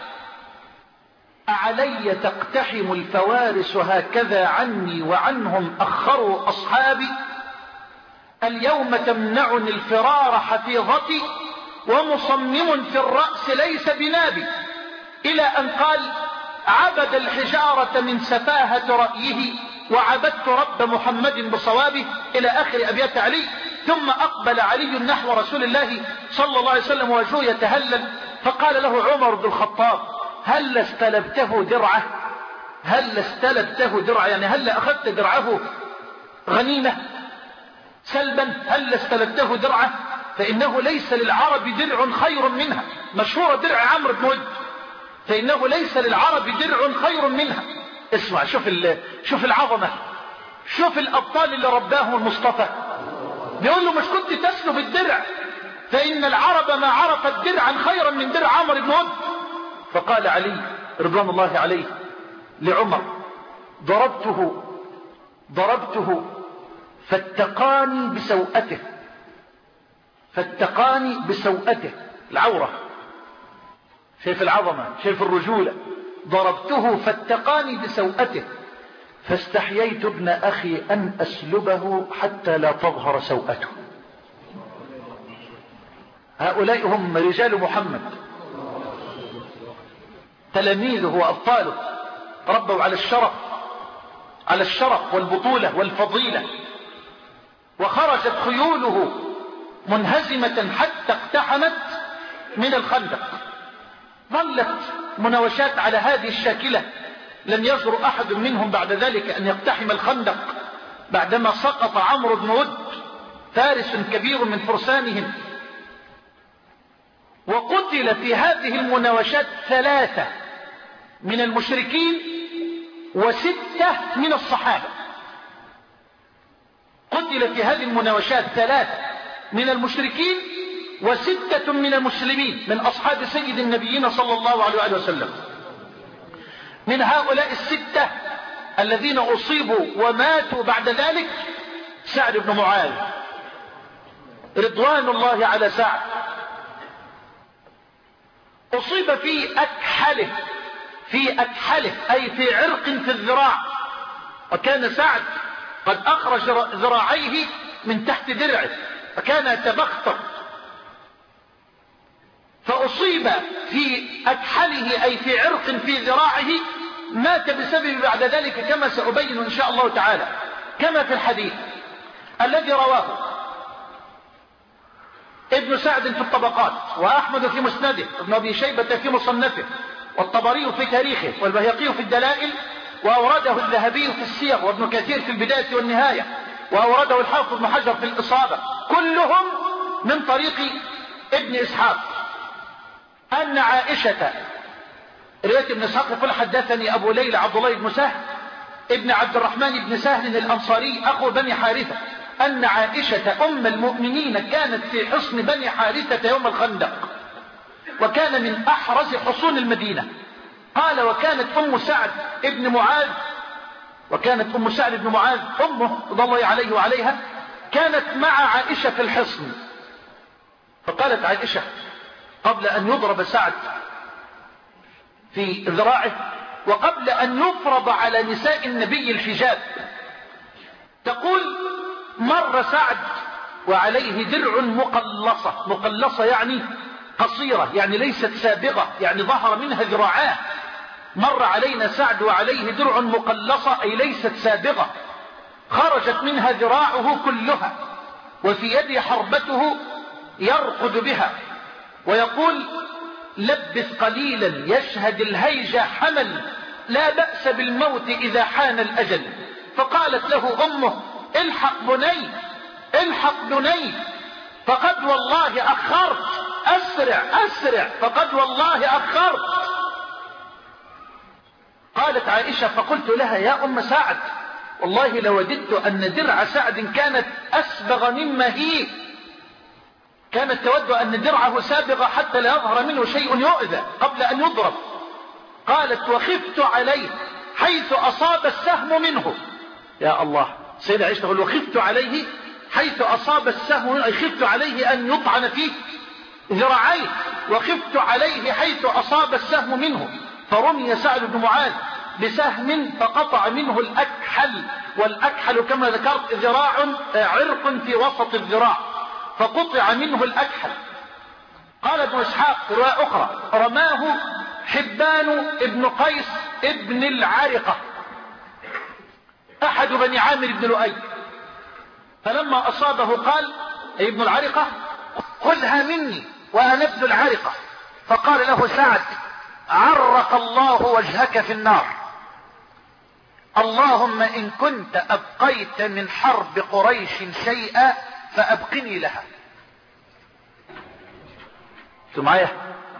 أعلي تقتحم الفوارس هكذا عني وعنهم أخروا أصحابي؟ اليوم تمنعني الفرار حفيظتي، ومصمم في الرأس ليس بنابي، إلى أن قال: عبد الحجارة من سفاهة رأيه، وعبدت رب محمد بصوابه، إلى آخر أبيات علي. ثم أقبل علي نحو رسول الله صلى الله عليه وسلم وجهه يتهلل، فقال له عمر بن الخطاب: هل استلبته درعه؟ هل استلبته درعه يعني هل أخذت درعه غنيمة سلبا؟ هل استلبته درعه؟ فإنه ليس للعرب درع خير منها، مشهورة درع عمرو بن ود، فإنه ليس للعرب درع خير منها. اسمع، شوف شوف العظمة، شوف الأبطال اللي رباهم المصطفى، بيقول له: مش كنت تسلب الدرع؟ فإن العرب ما عرفت درعا خيرا من درع عمرو بن ود. فقال علي رضوان الله عليه لعمر: ضربته ضربته فاتقاني بسوءته، فاتقاني بسوءته، العورة. شايف العظمة، شايف الرجولة. ضربته فاتقاني بسوءته، فاستحييت ابن أخي أن أسلبه حتى لا تظهر سوءته. هؤلاء هم رجال محمد، تلاميذه وأبطاله، ربوا على الشرف على الشرف والبطولة والفضيلة، وخرجت خيوله منهزمة حتى اقتحمت من الخندق. ظلت مناوشات على هذه الشاكلة، لم يجرؤ أحد منهم بعد ذلك أن يقتحم الخندق بعدما سقط عمرو بن ود فارس كبير من فرسانهم. وقتل في هذه المناوشات ثلاثة من المشركين وستة من الصحابة. قتل في هذه المناوشات ثلاثة من المشركين وستة من المسلمين من أصحاب سيد النبيين صلى الله عليه وسلم. من هؤلاء الستة الذين أصيبوا وماتوا بعد ذلك سعد بن معاذ رضوان الله على سعد، أصيب في أكحله في أكحله أي في عرق في الذراع، وكان سعد قد أخرج ذراعيه من تحت درعه فكان يتبختر، فأصيب في أكحله أي في عرق في ذراعه، مات بسبب بعد ذلك كما سأبين إن شاء الله تعالى، كما في الحديث الذي رواه ابن سعد في الطبقات، وأحمد في مسنده، ابن أبي شيبة في مصنفه، والطبري في تاريخه، والبيهقي في الدلائل، وأورده الذهبي في السير، وابن كثير في البداية والنهاية، وأورده الحافظ ابن حجر في الإصابة، كلهم من طريق ابن إسحاق أن عائشة، رواية ابن إسحاق يقول: حدثني أبو ليلى عبد الله بن سهل ابن عبد الرحمن بن سهل الأنصاري أخو بني حارثة، أن عائشة أم المؤمنين كانت في حصن بني حارثة يوم الخندق، وكان من أحرز حصون المدينة. قال: وكانت أم سعد ابن معاذ وكانت أم سعد بن معاذ أمه رضي الله عليه وعليها كانت مع عائشة في الحصن. فقالت عائشة قبل أن يضرب سعد في ذراعه وقبل أن يفرض على نساء النبي الحجاب، تقول: مر سعد وعليه درع مقلصة، مقلصة يعني قصيرة، يعني ليست سابغة، يعني ظهر منها ذراعاه. مر علينا سعد وعليه درع مقلصة أي ليست سابغة، خرجت منها ذراعه كلها، وفي يده حربته يرقد بها، ويقول: لبث قليلا يشهد الهيج حمل، لا بأس بالموت إذا حان الأجل. فقالت له أمه: الحق بني الحق بني فقد والله أخرت، أسرع أسرع فقد والله أخرت. قالت عائشة فقلت لها يا أم سعد والله لوددت أن درع سعد كانت أسبغ مما هي، كانت تود أن درعه سابغ حتى لا يظهر منه شيء يؤذى قبل أن يضرب. قالت وخفت عليه حيث أصاب السهم منه. يا الله، سيدة عائشة تقول وخفت عليه حيث أصاب السهم منه، أي خفت عليه أن يطعن فيه ذراعيه، وخفت عليه حيث أصاب السهم منه. فرمي سعد بن معاذ بسهم فقطع منه الأكحل، والأكحل كما ذكرت ذراع عرق في وسط الذراع، فقطع منه الأكحل. قال ابن إسحاق في رواية أخرى رماه حبان ابن قيس ابن العارقة أحد بني عامر بن لؤي، فلما أصابه قال أي ابن العارقة خذها مني وأنا ابن العارقة. فقال له سعد عرق الله وجهك في النار، اللهم إن كنت أبقيت من حرب قريش شيئا فأبقني لها. انتوا معايا؟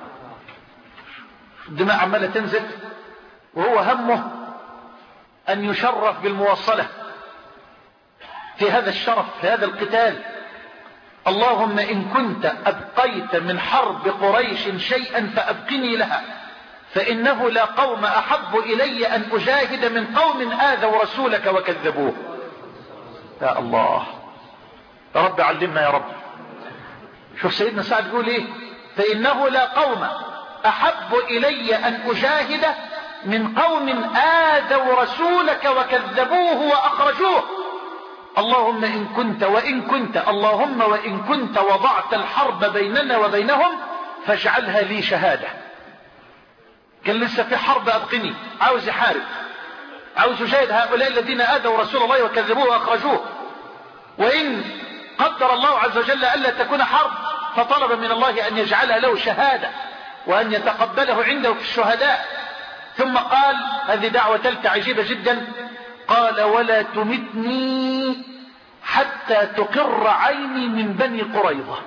الدماء عمالة تنزل وهو همه أن يشرف بالمواصلة في هذا الشرف في هذا القتال. اللهم إن كنت أبقيت من حرب قريش شيئا فأبقني لها، فإنه لا قوم أحب إلي أن أجاهد من قوم آذوا رسولك وكذبوه. يا الله يا رب علمنا يا رب. شوف سيدنا سعد يقول ايه؟ فإنه لا قوم أحب إلي أن أجاهد من قوم آذوا رسولك وكذبوه وأخرجوه. اللهم إن كنت وإن كنت اللهم وإن كنت وضعت الحرب بيننا وبينهم فاجعلها لي شهادة. كان لسه في حرب أبقني، عاوز يحارب، عاوز يجاهد هؤلاء الذين آذوا رسول الله وكذبوه وأخرجوه. وإن قدر الله عز وجل ألا تكون حرب فطلب من الله أن يجعلها له شهادة وأن يتقبله عنده في الشهداء. ثم قال هذه دعوة ثالثة عجيبة جدا، قال ولا تمتني حتى تقر عيني من بني قريظة.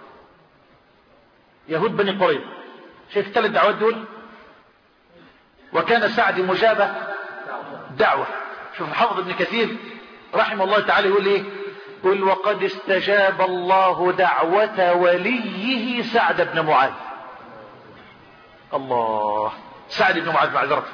يهود بني قريظة، شايف الثلاث دعوات دول؟ وكان سعد مجابة دعوة. شوف حافظ ابن كثير رحمه الله تعالى يقول ايه؟ يقول وقد استجاب الله دعوة وليه سعد بن معاذ. الله، سعد بن معاذ معذرة.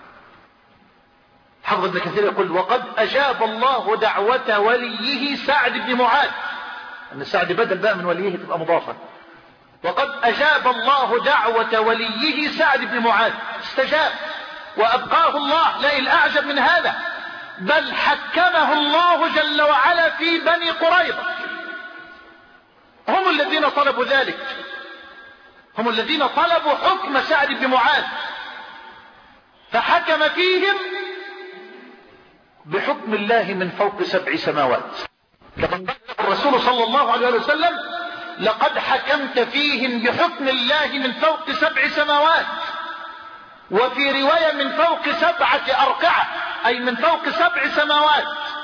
حافظ ابن كثير يقول وقد أجاب الله دعوة وليه سعد بن معاذ، أن سعد بدل بقى من وليه تبقى مضافة. وقد أجاب الله دعوة وليه سعد بن معاذ، استجاب وأبقاه الله. لا الأعجب من هذا، بل حكمه الله جل وعلا في بني قريظة. هم الذين طلبوا ذلك، هم الذين طلبوا حكم سعد بن معاذ، فحكم فيهم بحكم الله من فوق سبع سماوات. لقد قال الرسول صلى الله عليه وسلم لقد حكمت فيهم بحكم الله من فوق سبع سماوات، وفي رواية من فوق سبعة أرقعة، أي من فوق سبع سماوات.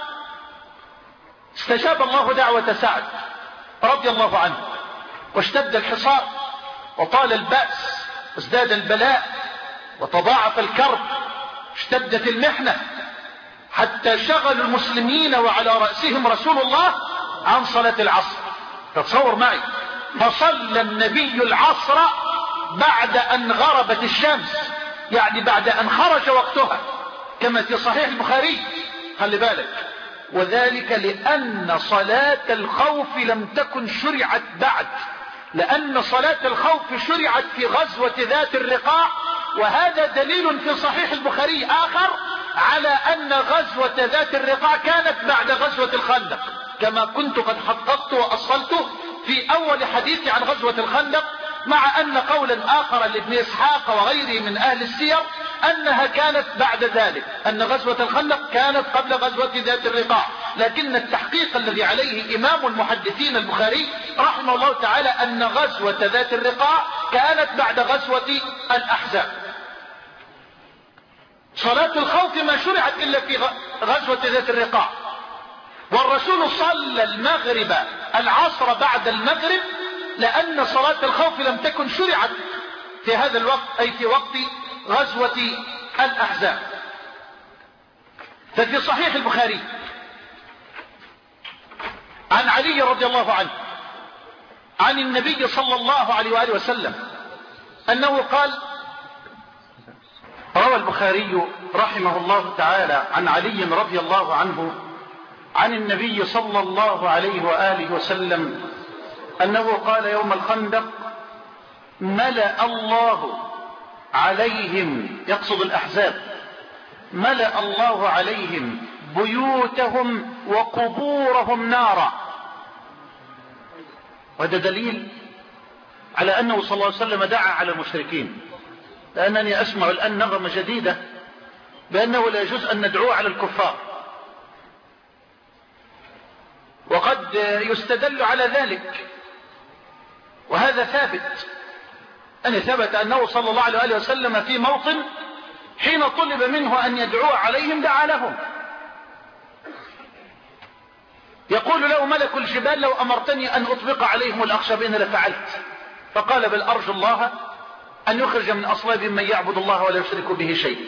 استجاب الله دعوة سعد رضي الله عنه، واشتد الحصار وطال البأس وازداد البلاء وتضاعف الكرب، اشتدت المحنة حتى شغل المسلمين وعلى رأسهم رسول الله عن صلاة العصر. تتصور معي، فصلى النبي العصر بعد أن غربت الشمس، يعني بعد أن خرج وقتها، كما في صحيح البخاري. خلي بالك، وذلك لأن صلاة الخوف لم تكن شرعت بعد، لأن صلاة الخوف شرعت في غزوة ذات الرقاع، وهذا دليل في صحيح البخاري آخر على أن غزوة ذات الرقاع كانت بعد غزوة الخندق، كما كنت قد حققت وأصلت في أول حديثي عن غزوة الخندق، مع أن قولا آخر لابن إسحاق وغيره من أهل السير أنها كانت بعد ذلك، أن غزوة الخندق كانت قبل غزوة ذات الرقاع. لكن التحقيق الذي عليه إمام المحدثين البخاري رحمه الله تعالى أن غزوة ذات الرقاع كانت بعد غزوة الأحزاب. صلاة الخوف ما شرعت إلا في غزوة ذات الرقاع، والرسول صلى المغرب العصر بعد المغرب لأن صلاة الخوف لم تكن شرعت في هذا الوقت، أي في وقت غزوة الأحزاب. ففي صحيح البخاري عن علي رضي الله عنه عن النبي صلى الله عليه وآله وسلم أنه قال، روى البخاري رحمه الله تعالى عن علي رضي الله عنه عن النبي صلى الله عليه وآله وسلم أنه قال يوم الخندق: ملأ الله عليهم، يقصد الأحزاب، ملأ الله عليهم بيوتهم وقبورهم نارا. وهذا دليل على أنه صلى الله عليه وسلم دعا على المشركين، لأنني أسمع الآن نغمة جديدة بأنه لا يجوز أن ندعو على الكفار، وقد يستدل على ذلك، وهذا ثابت أن ثبت أنه صلى الله عليه وسلم في موطن حين طلب منه أن يدعو عليهم دعا لهم. يقول له ملك الجبال: لو أمرتني أن أطبق عليهم الأخشبين لفعلت. فقال: بل أرجو الله أن يخرج من أصلابهم من يعبد الله ولا يشرك به شيء.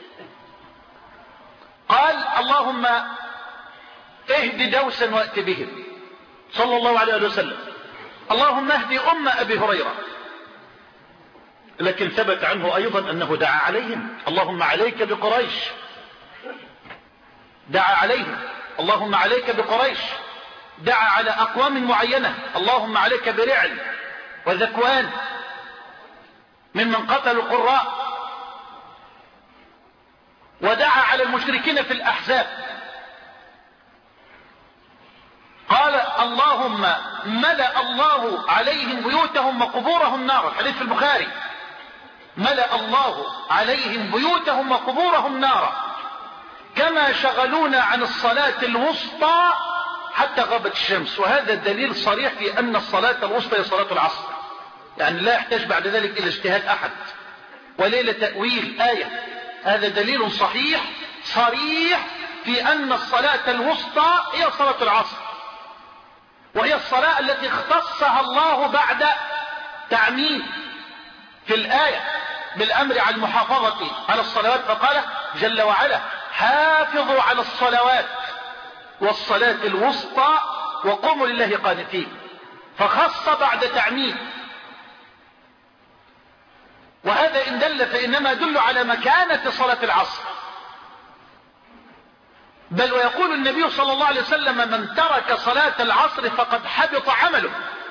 قال: اللهم اهد دوسا وأت بهم، صلى الله عليه وسلم. اللهم اهد أم أبي هريرة. لكن ثبت عنه أيضا أنه دعا عليهم: اللهم عليك بقريش. دعا عليهم: اللهم عليك بقريش. دعا على أقوام معينة: اللهم عليك برعل وذكوان ممن قتلوا القراء. ودعا على المشركين في الأحزاب، قال: اللهم ملأ الله عليهم بيوتهم وقبورهم نارا. الحديث في البخاري: ملأ الله عليهم بيوتهم وقبورهم نارا كما شغلونا عن الصلاة الوسطى حتى غابت الشمس. وهذا دليل صريح في أن الصلاة الوسطى هي صلاة العصر، يعني لا يحتاج بعد ذلك إلى اجتهاد أحد وليلة تأويل آية. هذا دليل صحيح صريح في أن الصلاة الوسطى هي صلاة العصر، وهي الصلاة التي اختصها الله بعد تعميم في الآية بالأمر على المحافظة على الصلوات، فقال جل وعلا: حافظوا على الصلوات والصلاة الوسطى وقوموا لله قانتين. فخص بعد تعميم، وهذا إن دل فإنما يدل على مكانة صلاة العصر. بل ويقول النبي صلى الله عليه وسلم: من ترك صلاة العصر فقد حبط عمله.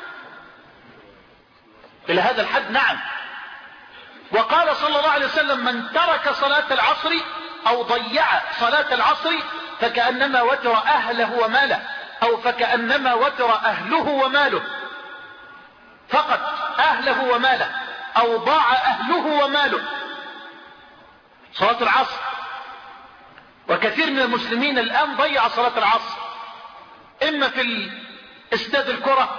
إلى هذا الحد نعم. وقال صلى الله عليه وسلم: من ترك صلاة العصر أو ضيع صلاة العصر فكأنما وتر أهله وماله، أو فكأنما وتر أهله وماله، فقط أهله وماله، أو ضاع أهله وماله. صلاة العصر. وكثير من المسلمين الآن ضيع صلاة العصر، إما في استاد الكرة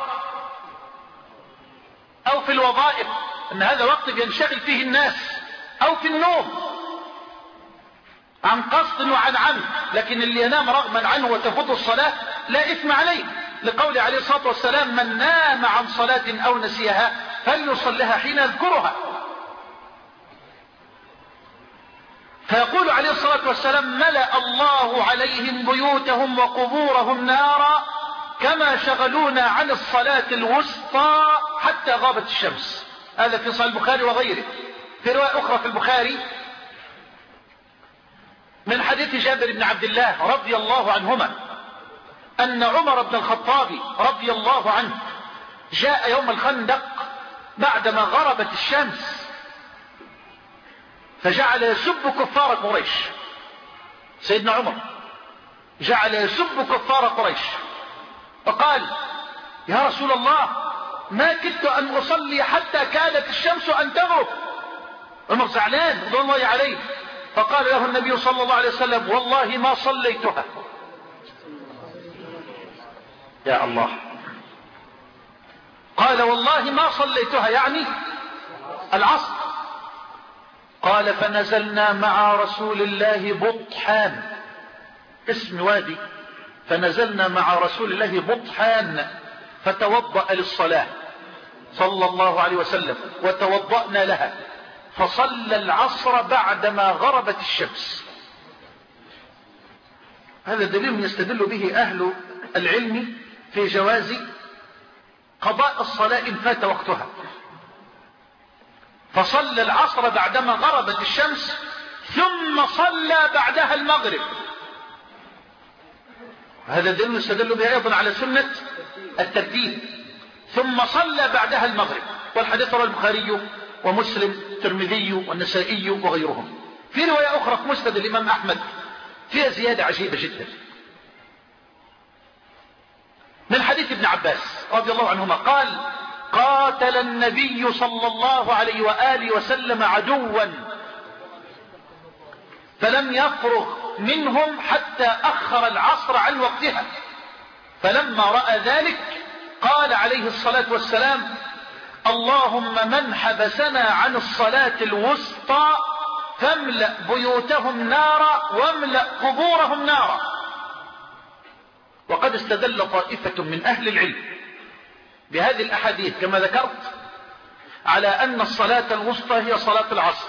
أو في الوظائف، أن هذا وقت بينشغل فيه الناس، أو في النوم عن قصد وعن عمد. لكن اللي ينام رغما عنه وتفوت الصلاة لا إثم عليه، لقول عليه الصلاة والسلام: من نام عن صلاة أو نسيها فليصلها حين يذكرها. فيقول عليه الصلاة والسلام: ملأ الله عليهم بيوتهم وقبورهم نارا كما شغلونا عن الصلاة الوسطى حتى غابت الشمس. هذا في صحيح البخاري وغيره. في رواية أخرى في البخاري من حديث جابر بن عبد الله رضي الله عنهما أن عمر بن الخطاب رضي الله عنه جاء يوم الخندق بعدما غربت الشمس، فجعل يسب كفار قريش. سيدنا عمر جعل يسب كفار قريش، فقال: يا رسول الله، ما كدت أن أصلي حتى كادت الشمس أن تغرب. عمر زعلان رضي الله عليه، فقال له النبي صلى الله عليه وسلم: والله ما صليتها. يا الله. قال: والله ما صليتها، يعني العصر. قال: فنزلنا مع رسول الله بطحان، اسم وادي فنزلنا مع رسول الله بطحان فتوضأ للصلاة صلى الله عليه وسلم وتوضأنا لها، فصلى العصر بعدما غربت الشمس. هذا دليل يستدل به أهل العلم في جواز قضاء الصلاة إن فات وقتها. فصلى العصر بعدما غربت الشمس ثم صلى بعدها المغرب. هذا دليل يستدل به أيضا على سنة الترتيب. ثم صلى بعدها المغرب، والحديث رواه البخاري ومسلم الترمذي والنسائي وغيرهم. في رواية أخرى في مسند الإمام أحمد فيها زيادة عجيبة جدا من حديث ابن عباس رضي الله عنهما قال: قاتل النبي صلى الله عليه وآله وسلم عدوا فلم يفرغ منهم حتى أخر العصر عن وقتها، فلما رأى ذلك قال عليه الصلاة والسلام: اللهم من حبسنا عن الصلاة الوسطى فاملأ بيوتهم نارا واملأ قبورهم نارا. وقد استدل طائفة من أهل العلم بهذه الأحاديث كما ذكرت على أن الصلاة الوسطى هي صلاة العصر،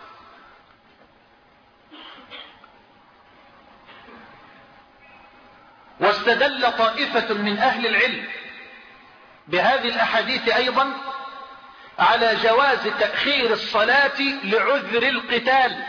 واستدل طائفة من أهل العلم بهذه الأحاديث أيضا على جواز تأخير الصلاة لعذر القتال،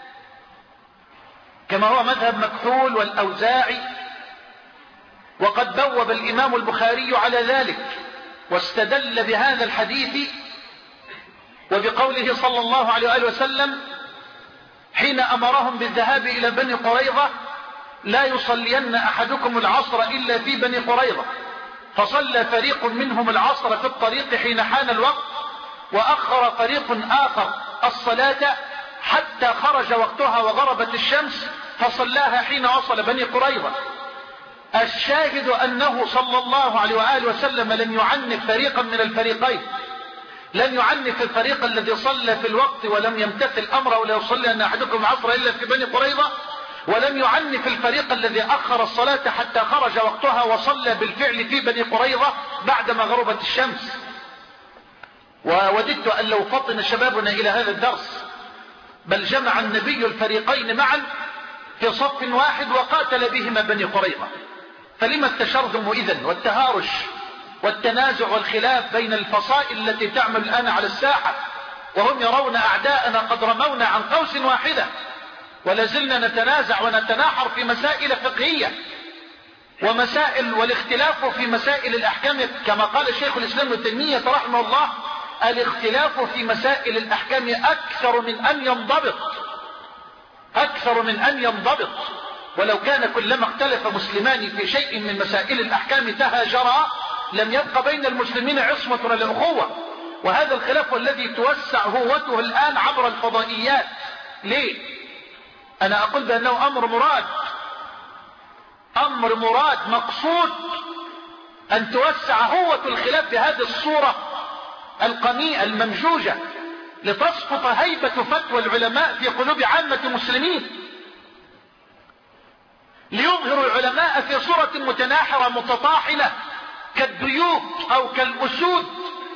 كما هو مذهب مكحول والأوزاعي، وقد بوب الإمام البخاري على ذلك واستدل بهذا الحديث وبقوله صلى الله عليه وآله وسلم حين أمرهم بالذهاب إلى بني قريظة: لا يصلين أحدكم العصر إلا في بني قريظة، فصلى فريق منهم العصر في الطريق حين حان الوقت، وأخر فريق آخر الصلاة حتى خرج وقتها وغربت الشمس فصلاها حين وصل بني قريظة. الشاهد أنه صلى الله عليه وآله وسلم لم يعنف فريقا من الفريقين، لم يعنف الفريق الذي صلى في الوقت ولم يمتثل أمره ولا يصلي أن أحدكم العصر إلا في بني قريظة، ولم يعنف الفريق الذي أخر الصلاة حتى خرج وقتها وصلى بالفعل في بني قريظة بعدما غربت الشمس. ووددت أن لو فطن شبابنا إلى هذا الدرس، بل جمع النبي الفريقين معا في صف واحد وقاتل بهما بني قريظة، فلما التشرذم إذن والتهارش والتنازع والخلاف بين الفصائل التي تعمل الآن على الساحة، وهم يرون أعداءنا قد رمونا عن قوس واحدة، ولازلنا نتنازع ونتناحر في مسائل فقهية ومسائل، والاختلاف في مسائل الأحكام كما قال الشيخ الإسلام ابن تيمية رحمه الله: الاختلاف في مسائل الأحكام أكثر من أن ينضبط، أكثر من أن ينضبط. ولو كان كلما اختلف مسلمان في شيء من مسائل الأحكام تهاجرا لم يبقى بين المسلمين عصمة ولا أخوة. وهذا الخلاف الذي توسع هوته الآن عبر الفضائيات. ليه؟ أنا أقول بأنه أمر مراد، أمر مراد مقصود أن توسع هوة الخلاف بهذه الصورة القميئة الممجوجة لتسقط هيبة فتوى العلماء في قلوب عامة المسلمين، ليظهر العلماء في صورة متناحرة متطاحنة كالديوك أو كالأسود.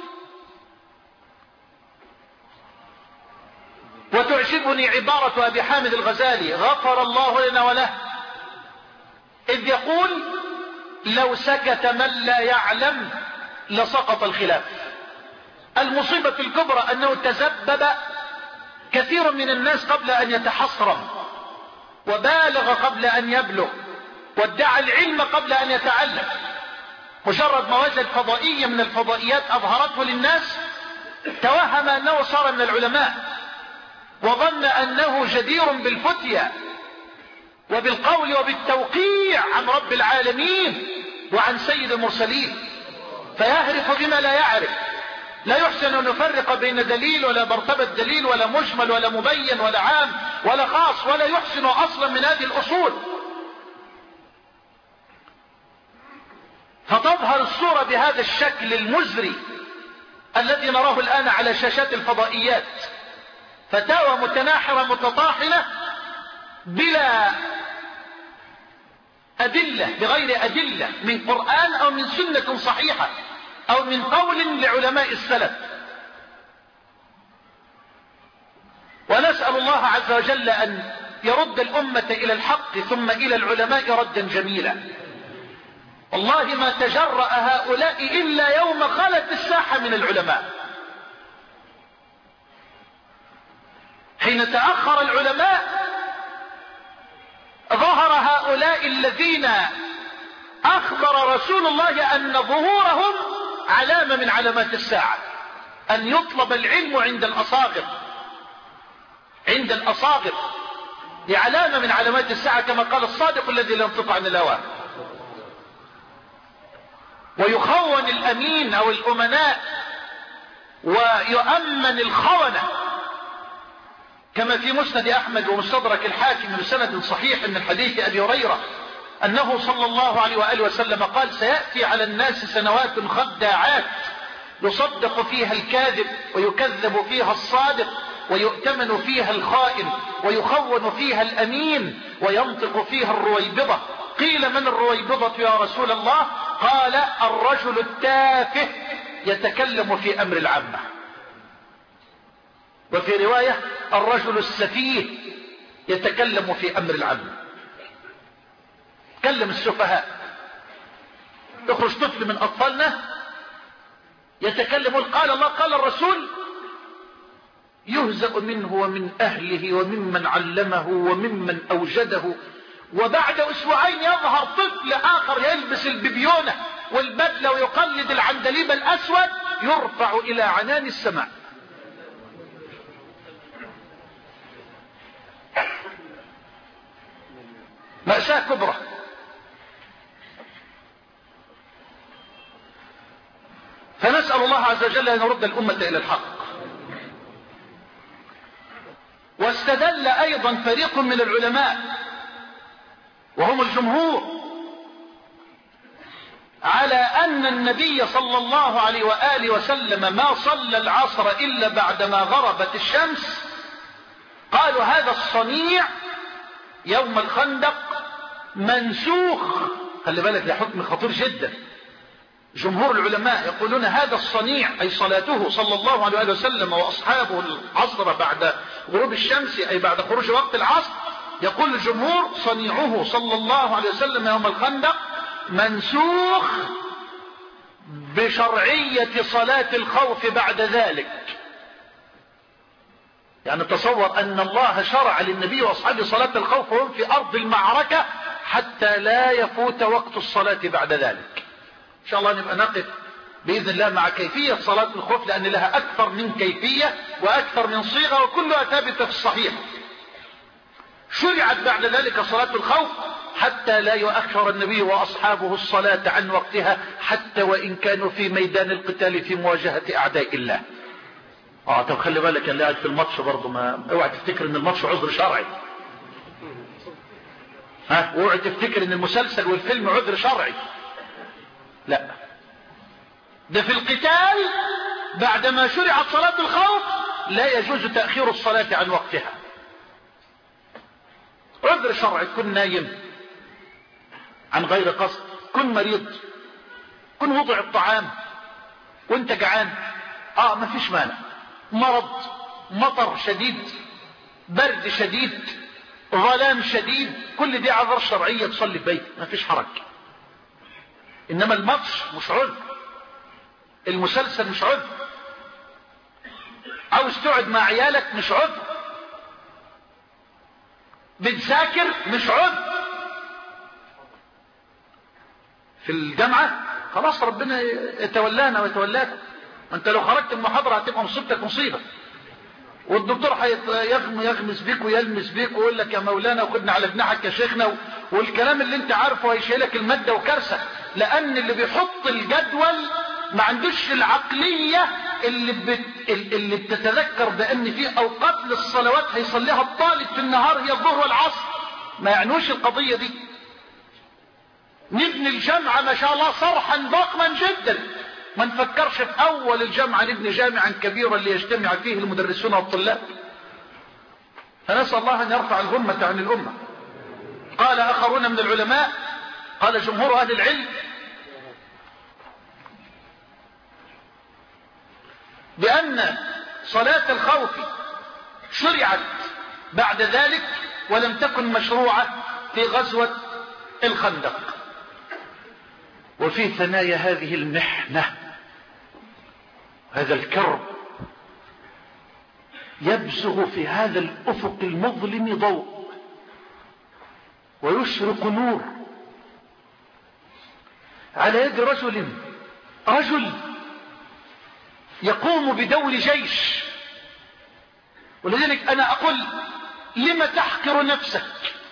وتعجبني عبارة أبي حامد الغزالي غفر الله لنا وله إذ يقول: لو سكت من لا يعلم لسقط الخلاف. المصيبة الكبرى أنه تسبب كثير من الناس قبل أن يتحصرم، وبالغ قبل أن يبلغ، وادعى العلم قبل أن يتعلم. مجرد ما وجد فضائية من الفضائيات أظهرته للناس توهم أنه صار من العلماء، وظن أنه جدير بالفتية وبالقول وبالتوقيع عن رب العالمين وعن سيد المرسلين، فيهرف بما لا يعرف، لا يحسن أن يفرق بين دليل ولا مرتبة دليل ولا مجمل ولا مبين ولا عام ولا خاص، ولا يحسن أصلا من هذه الأصول. فتظهر الصورة بهذا الشكل المزري الذي نراه الآن على شاشات الفضائيات، فتاوى متناحرة متطاحنة بلا أدلة بغير أدلة من قرآن أو من سنة صحيحة أو من قول لعلماء السلف. ونسأل الله عز وجل أن يرد الأمة إلى الحق ثم إلى العلماء ردا جميلا. والله ما تجرأ هؤلاء إلا يوم خلت الساحة من العلماء. حين تأخر العلماء ظهر هؤلاء الذين أخبر رسول الله أن ظهورهم علامة من علامات الساعة، أن يطلب العلم عند الأصاغر. عند الأصاغر دي علامة من علامات الساعة كما قال الصادق الذي لا ينطق عن الهوى. ويخون الأمين أو الأمناء ويؤمن الخونة، كما في مسند أحمد ومستدرك الحاكم بسند صحيح من حديث أبي هريرة أنه صلى الله عليه وآله وسلم قال: سيأتي على الناس سنوات خداعات يصدق فيها الكاذب ويكذب فيها الصادق ويؤتمن فيها الخائن ويخون فيها الأمين وينطق فيها الرويبضة. قيل: من الرويبضة يا رسول الله؟ قال: الرجل التافه يتكلم في أمر العامة. وفي رواية: الرجل السفيه يتكلم في أمر العامة. كلم السفهاء، يخرج طفل من أطفالنا يتكلم قال الله قال الرسول، يهزأ منه ومن أهله وممن علمه وممن أوجده، وبعد أسبوعين يظهر طفل آخر يلبس الببيونة والبدلة ويقلد العندليب الأسود يرفع إلى عنان السماء. مأساة كبرى. فنسأل الله عز وجل أن يرد الأمة إلى الحق. واستدل أيضا فريق من العلماء وهم الجمهور على أن النبي صلى الله عليه وآله وسلم ما صلى العصر إلا بعدما غربت الشمس. قالوا هذا الصنيع يوم الخندق منسوخ. خلي بالك ده حكم خطير جدا. جمهور العلماء يقولون هذا الصنيع أي صلاته صلى الله عليه وسلم وأصحابه العصر بعد غروب الشمس أي بعد خروج وقت العصر، يقول الجمهور صنيعه صلى الله عليه وسلم يوم الخندق منسوخ بشرعية صلاة الخوف بعد ذلك. يعني تصور أن الله شرع للنبي وأصحابه صلاة الخوف وهم في أرض المعركة حتى لا يفوت وقت الصلاة بعد ذلك. إن شاء الله نبقى نقف بإذن الله مع كيفية صلاة الخوف، لأن لها أكثر من كيفية وأكثر من صيغة وكلها ثابتة في الصحيح. شرعت بعد ذلك صلاة الخوف حتى لا يؤخر النبي وأصحابه الصلاة عن وقتها، حتى وإن كانوا في ميدان القتال في مواجهة أعداء الله. اه طب خلي بالك اللي قاعد في الماتش برضه، ما اوعى تفتكر ان الماتش عذر شرعي. ها اوعى تفتكر ان المسلسل والفيلم عذر شرعي. لا، ده في القتال بعدما شرعت صلاة الخوف لا يجوز تأخير الصلاة عن وقتها. عذر شرعي، كن نايم عن غير قصد، كن مريض، كن وضع الطعام وانت جعان، اه ما فيش مانع. مرض، مطر شديد، برد شديد، ظلام شديد، كل دي اعذار شرعية تصلي في بيتك ما فيش حرج. انما الماتش مش عذر، المسلسل مش عذر، عاوز تقعد مع عيالك مش عذر، بتذاكر مش عذر. في الجامعة خلاص ربنا يتولانا ويتولاك، انت لو خرجت المحاضرة هتبقى مصيبتك مصيبة، والدكتور هيغمس بيك ويلمس بيك ويقول لك يا مولانا وخدنا على جناحك يا شيخنا، والكلام اللي انت عارفه هيشيلك المادة وكارثة. لان اللي بيحط الجدول ما عندوش العقلية اللي, بت... اللي بتتذكر بان في اوقات للصلوات هيصليها الطالب في النهار هي الظهر والعصر، ما يعنوش القضية دي. نبني الجامعة ما شاء الله صرحا ضخما جدا، ما نفكرش في اول الجامعة نبني جامعا كبيرا ليجتمع فيه المدرسون والطلاب. فنسأل الله ان يرفع الغمة عن الامة. قال اخرون من العلماء قال جمهور أهل العلم بأن صلاة الخوف شرعت بعد ذلك ولم تكن مشروعة في غزوة الخندق. وفي ثنايا هذه المحنة هذا الكرب يبزغ في هذا الأفق المظلم ضوء ويشرق نور على يد رجل رجل يقوم بدور جيش. ولذلك أنا أقول لم تحقر نفسك؟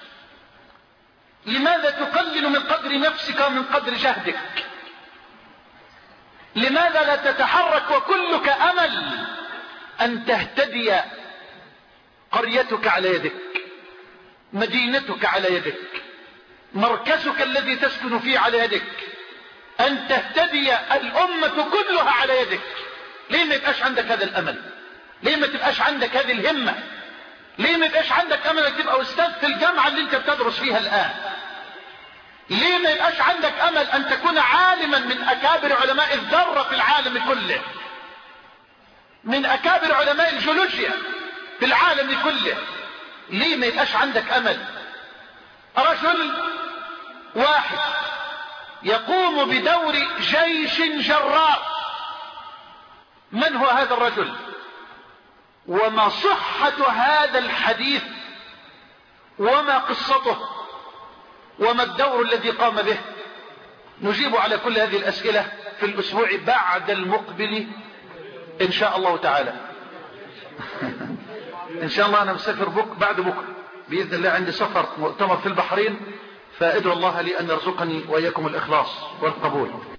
لماذا تقلل من قدر نفسك ومن قدر جهدك؟ لماذا لا تتحرك وكلك أمل أن تهتدي قريتك على يدك، مدينتك على يدك، مركزك الذي تسكن فيه على يدك، أن تهتدي الأمة كلها على يدك؟ ليه ما يبقاش عندك هذا الأمل؟ ليه ما تبقاش عندك هذه الهمة؟ ليه ما يبقاش عندك أمل أن تبقى أستاذ في الجامعة اللي أنت بتدرس فيها الآن؟ ليه ما يبقاش عندك أمل أن تكون عالما من أكابر علماء الذرة في العالم كله، من أكابر علماء الجيولوجيا في العالم كله؟ ليه ما يبقاش عندك أمل؟ رجل واحد يقوم بدور جيش جرار. من هو هذا الرجل؟ وما صحة هذا الحديث؟ وما قصته؟ وما الدور الذي قام به؟ نجيب على كل هذه الأسئلة في الأسبوع بعد المقبل إن شاء الله تعالى. إن شاء الله أنا مسافر بك بعد بكرة بإذن الله، عندي سفر مؤتمر في البحرين، فأدعو الله لي أن يرزقني وإياكم الإخلاص والقبول.